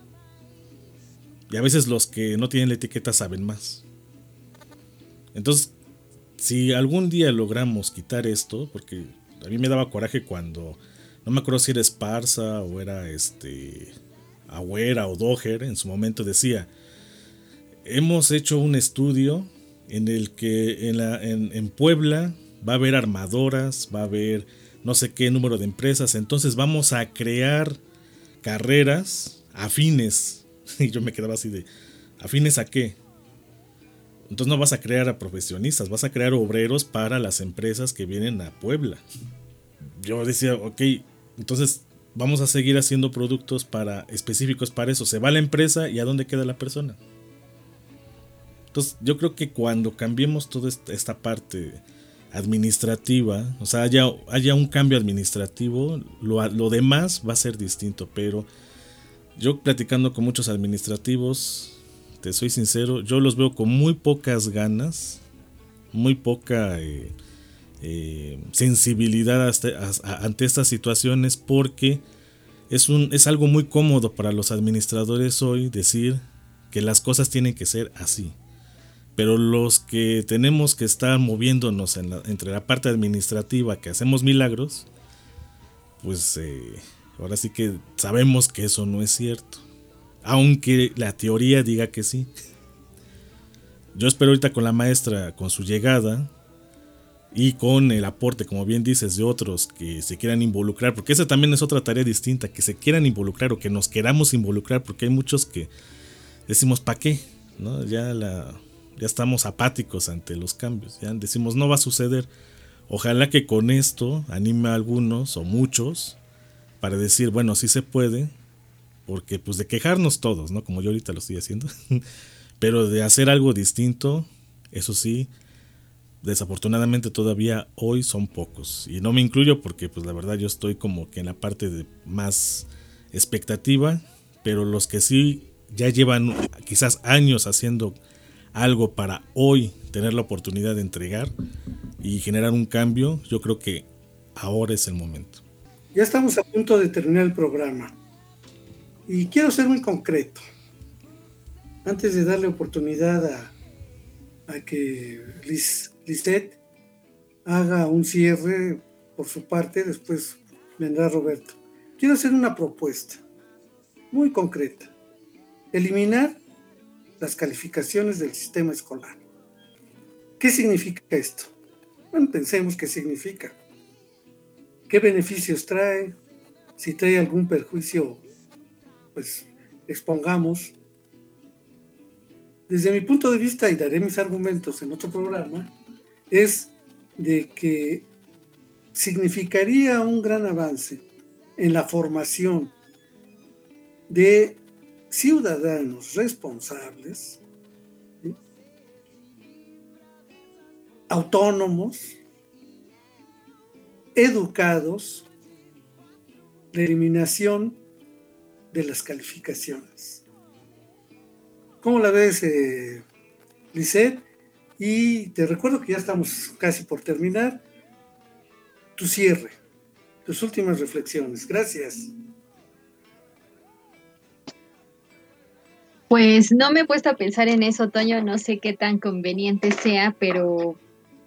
Y a veces los que no tienen la etiqueta saben más. Entonces, si algún día logramos quitar esto, porque a mí me daba coraje cuando, no me acuerdo si era Esparza o era este Agüera o Doher, en su momento decía, hemos hecho un estudio en el que en, la, en, en Puebla va a haber armadoras, va a haber no sé qué número de empresas, entonces vamos a crear carreras afines. Y yo me quedaba así de, ¿afines a qué? Entonces no vas a crear a profesionistas, vas a crear obreros para las empresas que vienen a Puebla. Yo decía, ok, entonces vamos a seguir haciendo productos para, específicos para eso. Se va la empresa y ¿a dónde queda la persona? Entonces yo creo que cuando cambiemos toda esta parte administrativa, o sea, haya, haya un cambio administrativo, lo, lo demás va a ser distinto, pero yo platicando con muchos administrativos, te soy sincero, yo los veo con muy pocas ganas, muy poca eh, eh, sensibilidad hasta, a, ante estas situaciones, porque es, un, es algo muy cómodo para los administradores hoy decir que las cosas tienen que ser así. Pero los que tenemos que estar moviéndonos en la, entre la parte administrativa, que hacemos milagros, pues eh, ahora sí que sabemos que eso no es cierto. Aunque la teoría diga que sí. Yo espero ahorita con la maestra, con su llegada y con el aporte, como bien dices, de otros que se quieran involucrar, porque esa también es otra tarea distinta, que se quieran involucrar o que nos queramos involucrar, porque hay muchos que decimos, ¿para qué? ¿No? Ya la... Ya estamos apáticos ante los cambios. Ya decimos, no va a suceder. Ojalá que con esto anime a algunos o muchos para decir, bueno, sí se puede. Porque pues de quejarnos todos, ¿no? Como yo ahorita lo estoy haciendo. Pero de hacer algo distinto, eso sí, desafortunadamente todavía hoy son pocos. Y no me incluyo porque pues la verdad yo estoy como que en la parte de más expectativa. Pero los que sí ya llevan quizás años haciendo algo para hoy tener la oportunidad de entregar y generar un cambio, yo creo que ahora es el momento. Ya estamos a punto de terminar el programa y quiero ser muy concreto. Antes de darle oportunidad a, a que Liz, Lisette haga un cierre por su parte, después vendrá Roberto. Quiero hacer una propuesta muy concreta. Eliminar las calificaciones del sistema escolar. ¿Qué significa esto? Bueno, pensemos qué significa. ¿Qué beneficios trae? Si trae algún perjuicio, pues expongamos. Desde mi punto de vista, y daré mis argumentos en otro programa, es de que significaría un gran avance en la formación de ciudadanos responsables, ¿sí? Autónomos, educados, la eliminación de las calificaciones. ¿Cómo la ves, eh, Lisette? Y te recuerdo que ya estamos casi por terminar. Tu cierre, tus últimas reflexiones. Gracias. Pues no me he puesto a pensar en eso, Toño, no sé qué tan conveniente sea, pero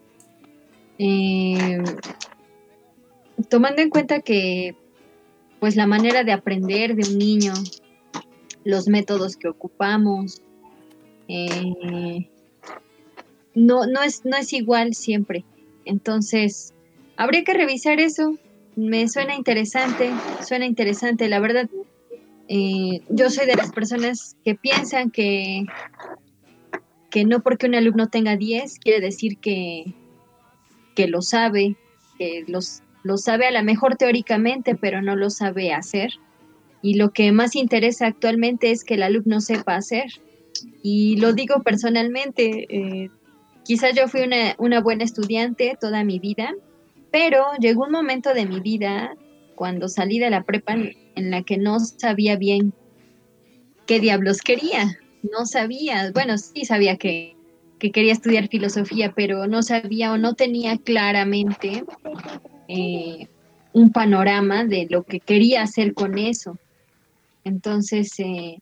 eh, tomando en cuenta que pues la manera de aprender de un niño, los métodos que ocupamos, eh, no, no, es, no es igual siempre. Entonces, habría que revisar eso. Me suena interesante, suena interesante, la verdad. Eh, yo soy de las personas que piensan que, que no porque un alumno tenga diez quiere decir que, que lo sabe, que los, lo sabe a lo mejor teóricamente, pero no lo sabe hacer. Y lo que más interesa actualmente es que el alumno sepa hacer. Y lo digo personalmente, eh, quizás yo fui una, una buena estudiante toda mi vida, pero llegó un momento de mi vida, cuando salí de la prepa, en la que no sabía bien qué diablos quería. No sabía, bueno, sí sabía que, que quería estudiar filosofía, pero no sabía o no tenía claramente eh, un panorama de lo que quería hacer con eso. Entonces, eh,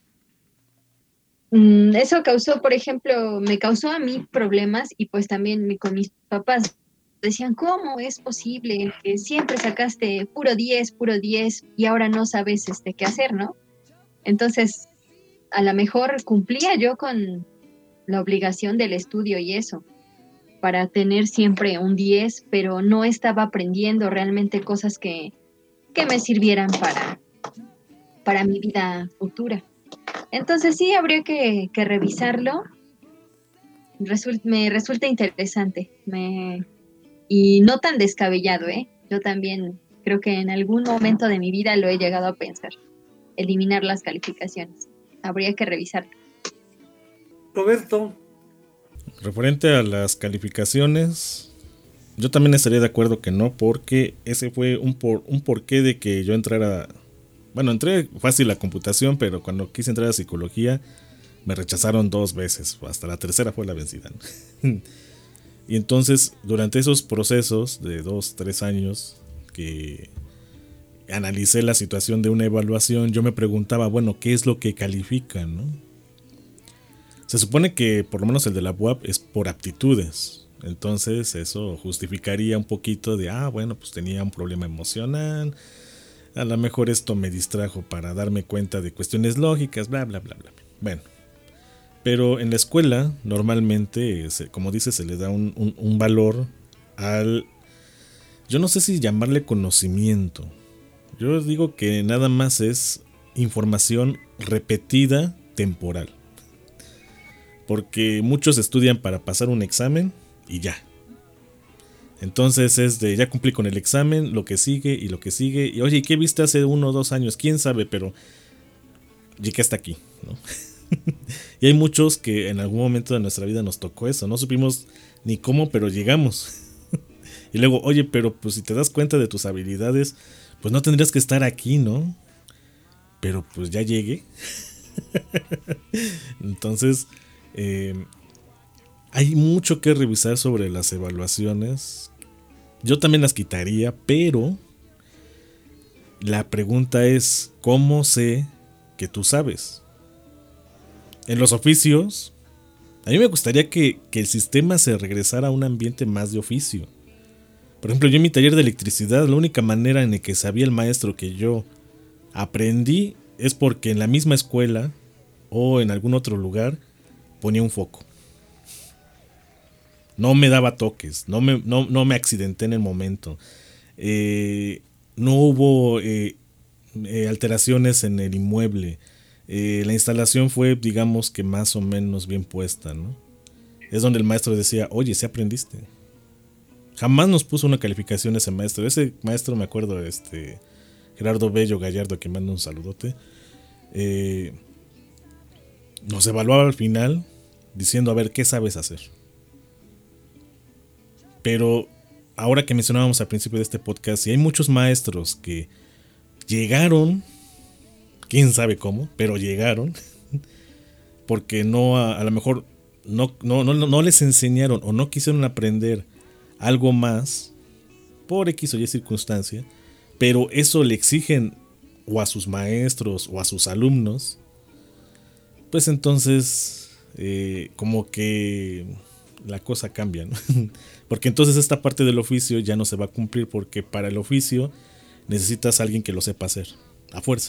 eso causó, por ejemplo, me causó a mí problemas y pues también con mis papás. Decían, ¿cómo es posible que siempre sacaste puro diez, puro diez y ahora no sabes este, qué hacer, ¿no? Entonces, a lo mejor cumplía yo con la obligación del estudio y eso, para tener siempre un diez, pero no estaba aprendiendo realmente cosas que, que me sirvieran para, para mi vida futura. Entonces sí, habría que, que revisarlo. Result, me resulta interesante me, y no tan descabellado, ¿eh? Yo también creo que en algún momento de mi vida lo he llegado a pensar. Eliminar las calificaciones. Habría que revisarlo. Roberto. Referente a las calificaciones, yo también estaría de acuerdo que no, porque ese fue un, por, un porqué de que yo entrara. Bueno, entré fácil a computación, pero cuando quise entrar a psicología me rechazaron dos veces, hasta la tercera fue la vencida, ¿no? Y entonces, durante esos procesos de dos, tres años que analicé la situación de una evaluación, yo me preguntaba, bueno, ¿qué es lo que califican, no? Se supone que por lo menos el de la U A P es por aptitudes. Entonces eso justificaría un poquito de, ah, bueno, pues tenía un problema emocional. A lo mejor esto me distrajo para darme cuenta de cuestiones lógicas, bla, bla, bla, bla. Bueno, pero en la escuela normalmente, como dice, se le da un, un, un valor al... Yo no sé si llamarle conocimiento. Yo digo que nada más es información repetida temporal. Porque muchos estudian para pasar un examen y ya. Entonces es de ya cumplí con el examen, lo que sigue y lo que sigue. Y oye, ¿qué viste hace uno o dos años? ¿Quién sabe? Pero llegué hasta aquí, ¿no? Y hay muchos que en algún momento de nuestra vida nos tocó eso. No supimos ni cómo, pero llegamos. Y luego, oye, pero pues si te das cuenta de tus habilidades, pues no tendrías que estar aquí, ¿no? Pero pues ya llegué. Entonces... Eh, hay mucho que revisar sobre las evaluaciones. Yo también las quitaría, pero la pregunta es, ¿cómo sé que tú sabes? En los oficios, a mí me gustaría que, que el sistema se regresara a un ambiente más de oficio. Por ejemplo, yo en mi taller de electricidad, la única manera en la que sabía el maestro que yo aprendí es porque en la misma escuela o en algún otro lugar ponía un foco. No me daba toques, no me, no, no me accidenté en el momento. Eh, no hubo eh, eh, alteraciones en el inmueble. Eh, la instalación fue, digamos que más o menos bien puesta, ¿no? Es donde el maestro decía, oye, ¿sí aprendiste? Jamás nos puso una calificación ese maestro. Ese maestro, me acuerdo, este Gerardo Bello Gallardo, que manda un saludote. Eh, nos evaluaba al final diciendo, a ver, ¿qué sabes hacer? Pero ahora que mencionábamos al principio de este podcast, y hay muchos maestros que llegaron, quién sabe cómo, pero llegaron, porque no a, a lo mejor no, no, no, no les enseñaron o no quisieron aprender algo más por X o Y circunstancia, pero eso le exigen o a sus maestros o a sus alumnos, pues entonces... Eh, como que la cosa cambia, ¿no? Porque entonces esta parte del oficio ya no se va a cumplir, porque para el oficio necesitas a alguien que lo sepa hacer a fuerza.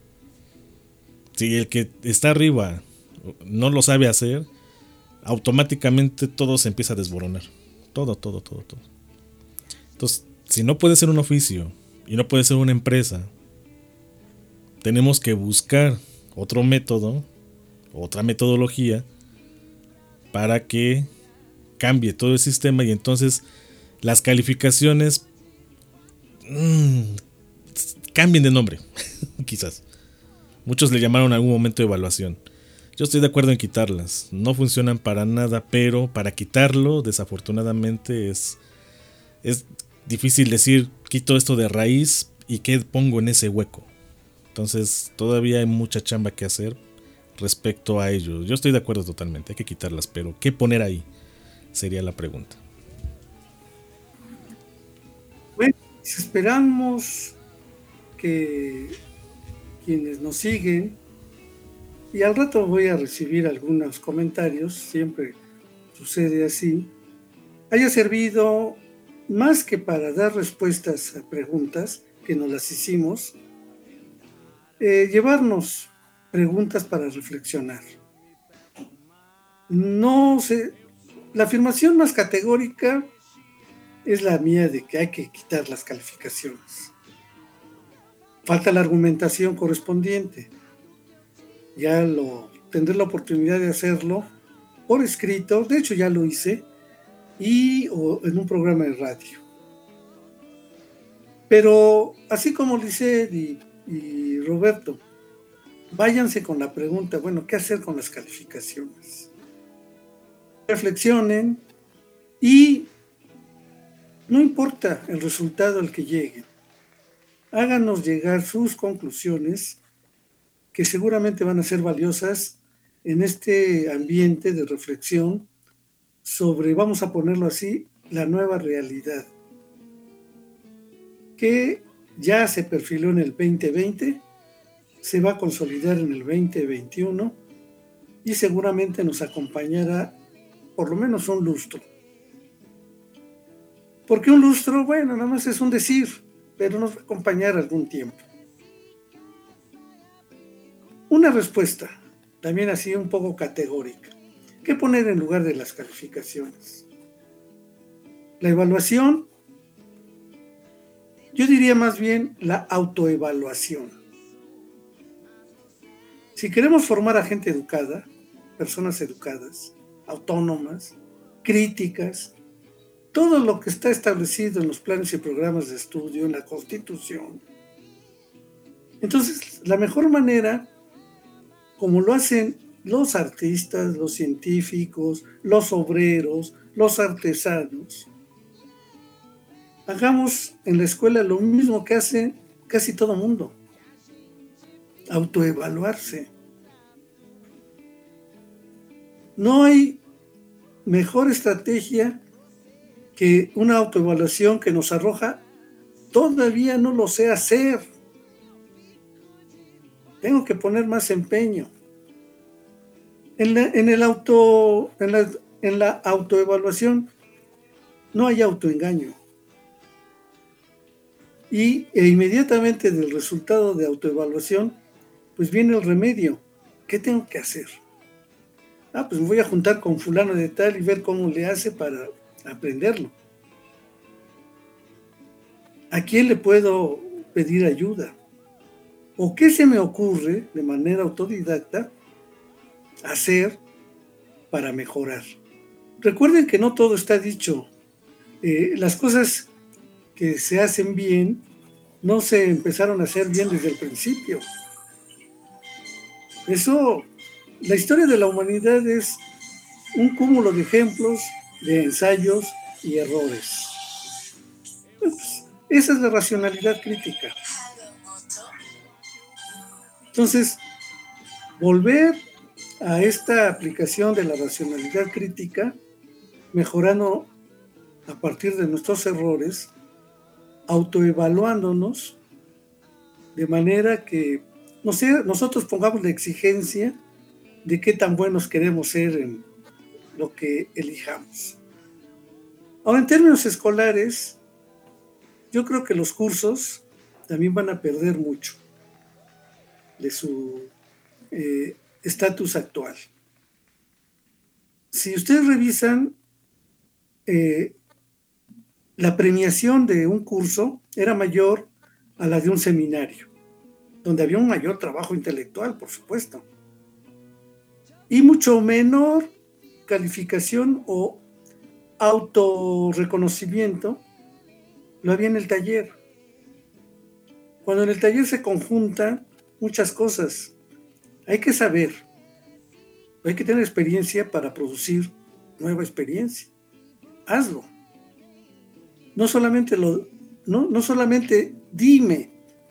Si el que está arriba no lo sabe hacer, automáticamente todo se empieza a desboronar. Todo, todo, todo, todo. Entonces, si no puede ser un oficio y no puede ser una empresa, tenemos que buscar otro método, otra metodología, para que cambie todo el sistema y entonces las calificaciones mmm, cambien de nombre. Quizás. Muchos le llamaron en algún momento evaluación. Yo estoy de acuerdo en quitarlas. No funcionan para nada, pero para quitarlo, desafortunadamente, es, es difícil decir, quito esto de raíz y qué pongo en ese hueco. Entonces todavía hay mucha chamba que hacer respecto a ello. Yo estoy de acuerdo totalmente, hay que quitarlas, pero ¿qué poner ahí? Sería la pregunta. Bueno, esperamos que quienes nos siguen, y al rato voy a recibir algunos comentarios, siempre sucede así, haya servido más que para dar respuestas a preguntas que nos las hicimos, eh, llevarnos preguntas para reflexionar. No sé, la afirmación más categórica es la mía de que hay que quitar las calificaciones. Falta la argumentación correspondiente. Ya lo tendré la oportunidad de hacerlo por escrito, de hecho ya lo hice, y o en un programa de radio. Pero así como Lisset y, y Roberto, váyanse con la pregunta, bueno, ¿qué hacer con las calificaciones? Reflexionen y no importa el resultado al que lleguen, háganos llegar sus conclusiones que seguramente van a ser valiosas en este ambiente de reflexión sobre, vamos a ponerlo así, la nueva realidad que ya se perfiló en el veinte veinte, se va a consolidar en el veinte veintiuno y seguramente nos acompañará por lo menos un lustro. Porque un lustro, bueno, nada más es un decir, pero nos va a acompañar algún tiempo. Una respuesta, también así un poco categórica. ¿Qué poner en lugar de las calificaciones? La evaluación, yo diría más bien la autoevaluación. Si queremos formar a gente educada, personas educadas, autónomas, críticas, todo lo que está establecido en los planes y programas de estudio, en la Constitución. Entonces, la mejor manera, como lo hacen los artistas, los científicos, los obreros, los artesanos, hagamos en la escuela lo mismo que hace casi todo mundo. Autoevaluarse. No hay mejor estrategia que una autoevaluación que nos arroja, todavía no lo sé hacer. Tengo que poner más empeño. En la, en el auto, en la, en la autoevaluación no hay autoengaño. Y e inmediatamente del resultado de autoevaluación, pues viene el remedio. ¿Qué tengo que hacer? Ah, pues me voy a juntar con fulano de tal y ver cómo le hace para aprenderlo. ¿A quién le puedo pedir ayuda? ¿O qué se me ocurre de manera autodidacta hacer para mejorar? Recuerden que no todo está dicho. Eh, las cosas que se hacen bien no se empezaron a hacer bien desde el principio. Eso, la historia de la humanidad es un cúmulo de ejemplos, de ensayos y errores. Pues, esa es la racionalidad crítica. Entonces, volver a esta aplicación de la racionalidad crítica, mejorando a partir de nuestros errores, autoevaluándonos, de manera que no sé, nosotros pongamos la exigencia de qué tan buenos queremos ser en lo que elijamos. Ahora, en términos escolares, yo creo que los cursos también van a perder mucho de su eh, estatus actual. Si ustedes revisan, eh, la premiación de un curso era mayor a la de un seminario, donde había un mayor trabajo intelectual, por supuesto, y mucho menor calificación o autorreconocimiento lo había en el taller. Cuando en el taller se conjuntan muchas cosas, hay que saber, hay que tener experiencia para producir nueva experiencia. Hazlo. No solamente lo, no, no solamente dime,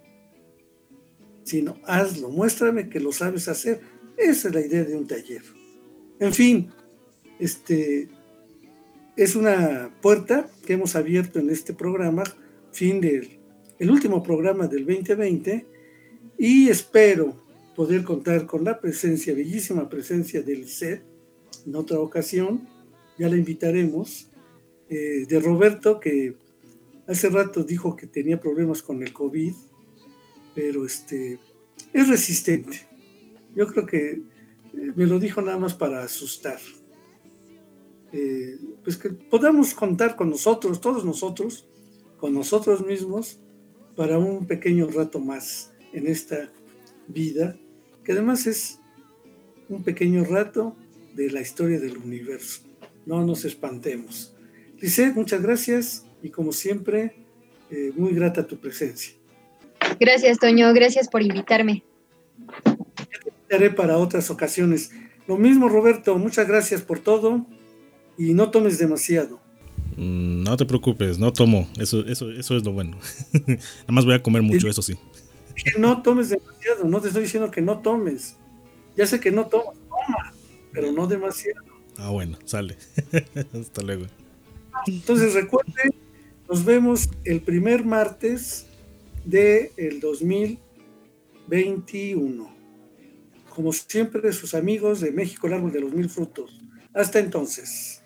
sino hazlo, muéstrame que lo sabes hacer. Esa es la idea de un taller. En fin, este es una puerta que hemos abierto en este programa, fin del el último programa del veinte veinte, Y espero poder contar con la presencia, bellísima presencia de Lisette en otra ocasión. Ya la invitaremos. Eh, de Roberto, que hace rato dijo que tenía problemas con el COVID, pero este, es resistente. Yo creo que eh, me lo dijo nada más para asustar. Eh, pues que podamos contar con nosotros, todos nosotros, con nosotros mismos, para un pequeño rato más en esta vida, que además es un pequeño rato de la historia del universo. No nos espantemos. Lisette, muchas gracias y como siempre, eh, muy grata tu presencia. Gracias, Toño, gracias por invitarme. Te haré para otras ocasiones. Lo mismo, Roberto, muchas gracias por todo y no tomes demasiado. No te preocupes, no tomo, eso, eso, eso es lo bueno. Nada más voy a comer mucho, eso sí. Que no tomes demasiado, no te estoy diciendo que no tomes. Ya sé que no tomas, toma, pero no demasiado. Ah, bueno, sale. Hasta luego. Entonces recuerden, nos vemos el primer martes del dos mil veintiuno. Como siempre, sus amigos de México, el árbol de los mil frutos. Hasta entonces.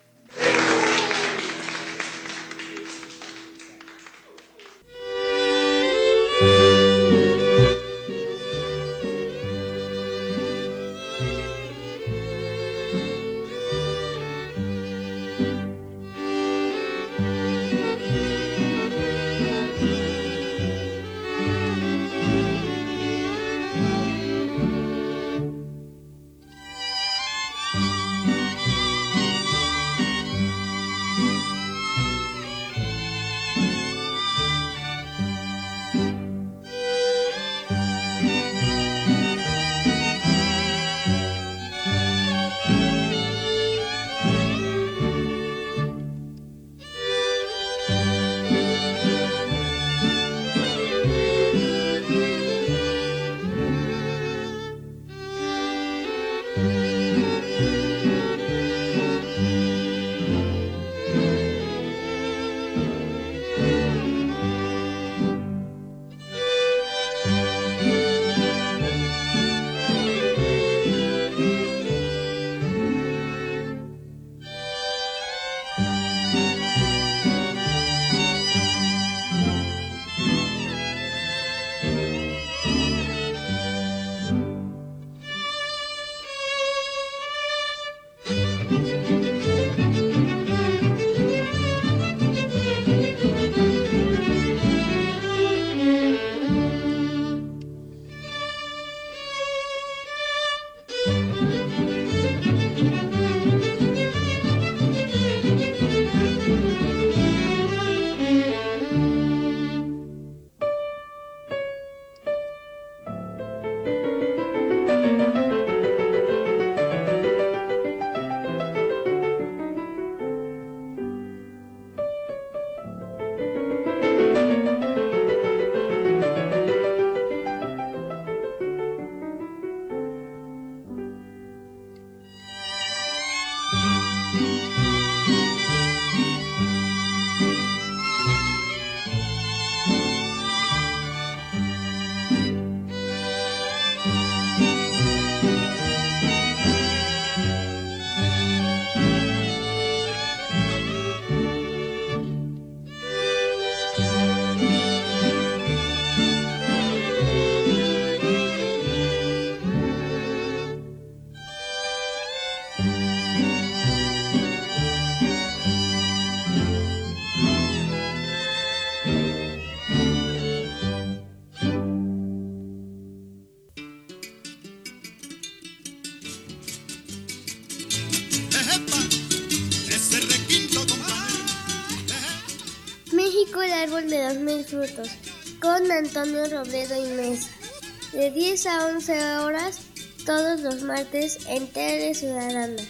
México, el árbol de los mil frutos, con Antonio Robledo y Mesa, de diez a once horas, todos los martes en Tele Ciudadana.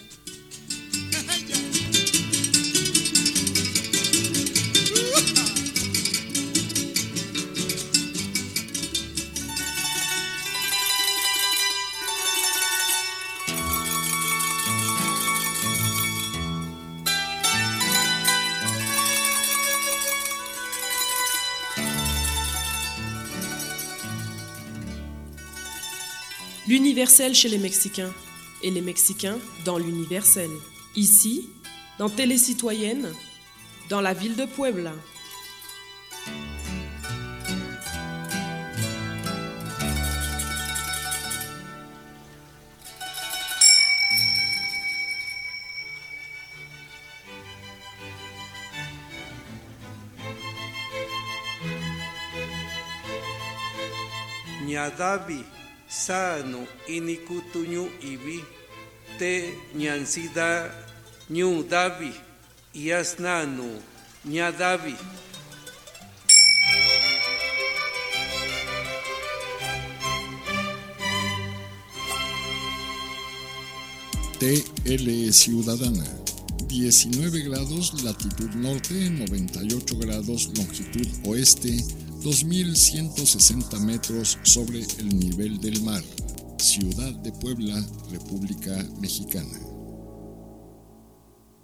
L'universel chez les Mexicains et les Mexicains dans l'universel. Ici, dans Télé Citoyenne, dans la ville de Puebla. Ñadavi, sano, inikutuñu ibi, te ñansida, ñu davi, yasnanu, ñadavi. T L Ciudadana, diecinueve grados latitud norte, noventa y ocho grados longitud oeste, dos mil ciento sesenta metros sobre el nivel del mar. Ciudad de Puebla, República Mexicana.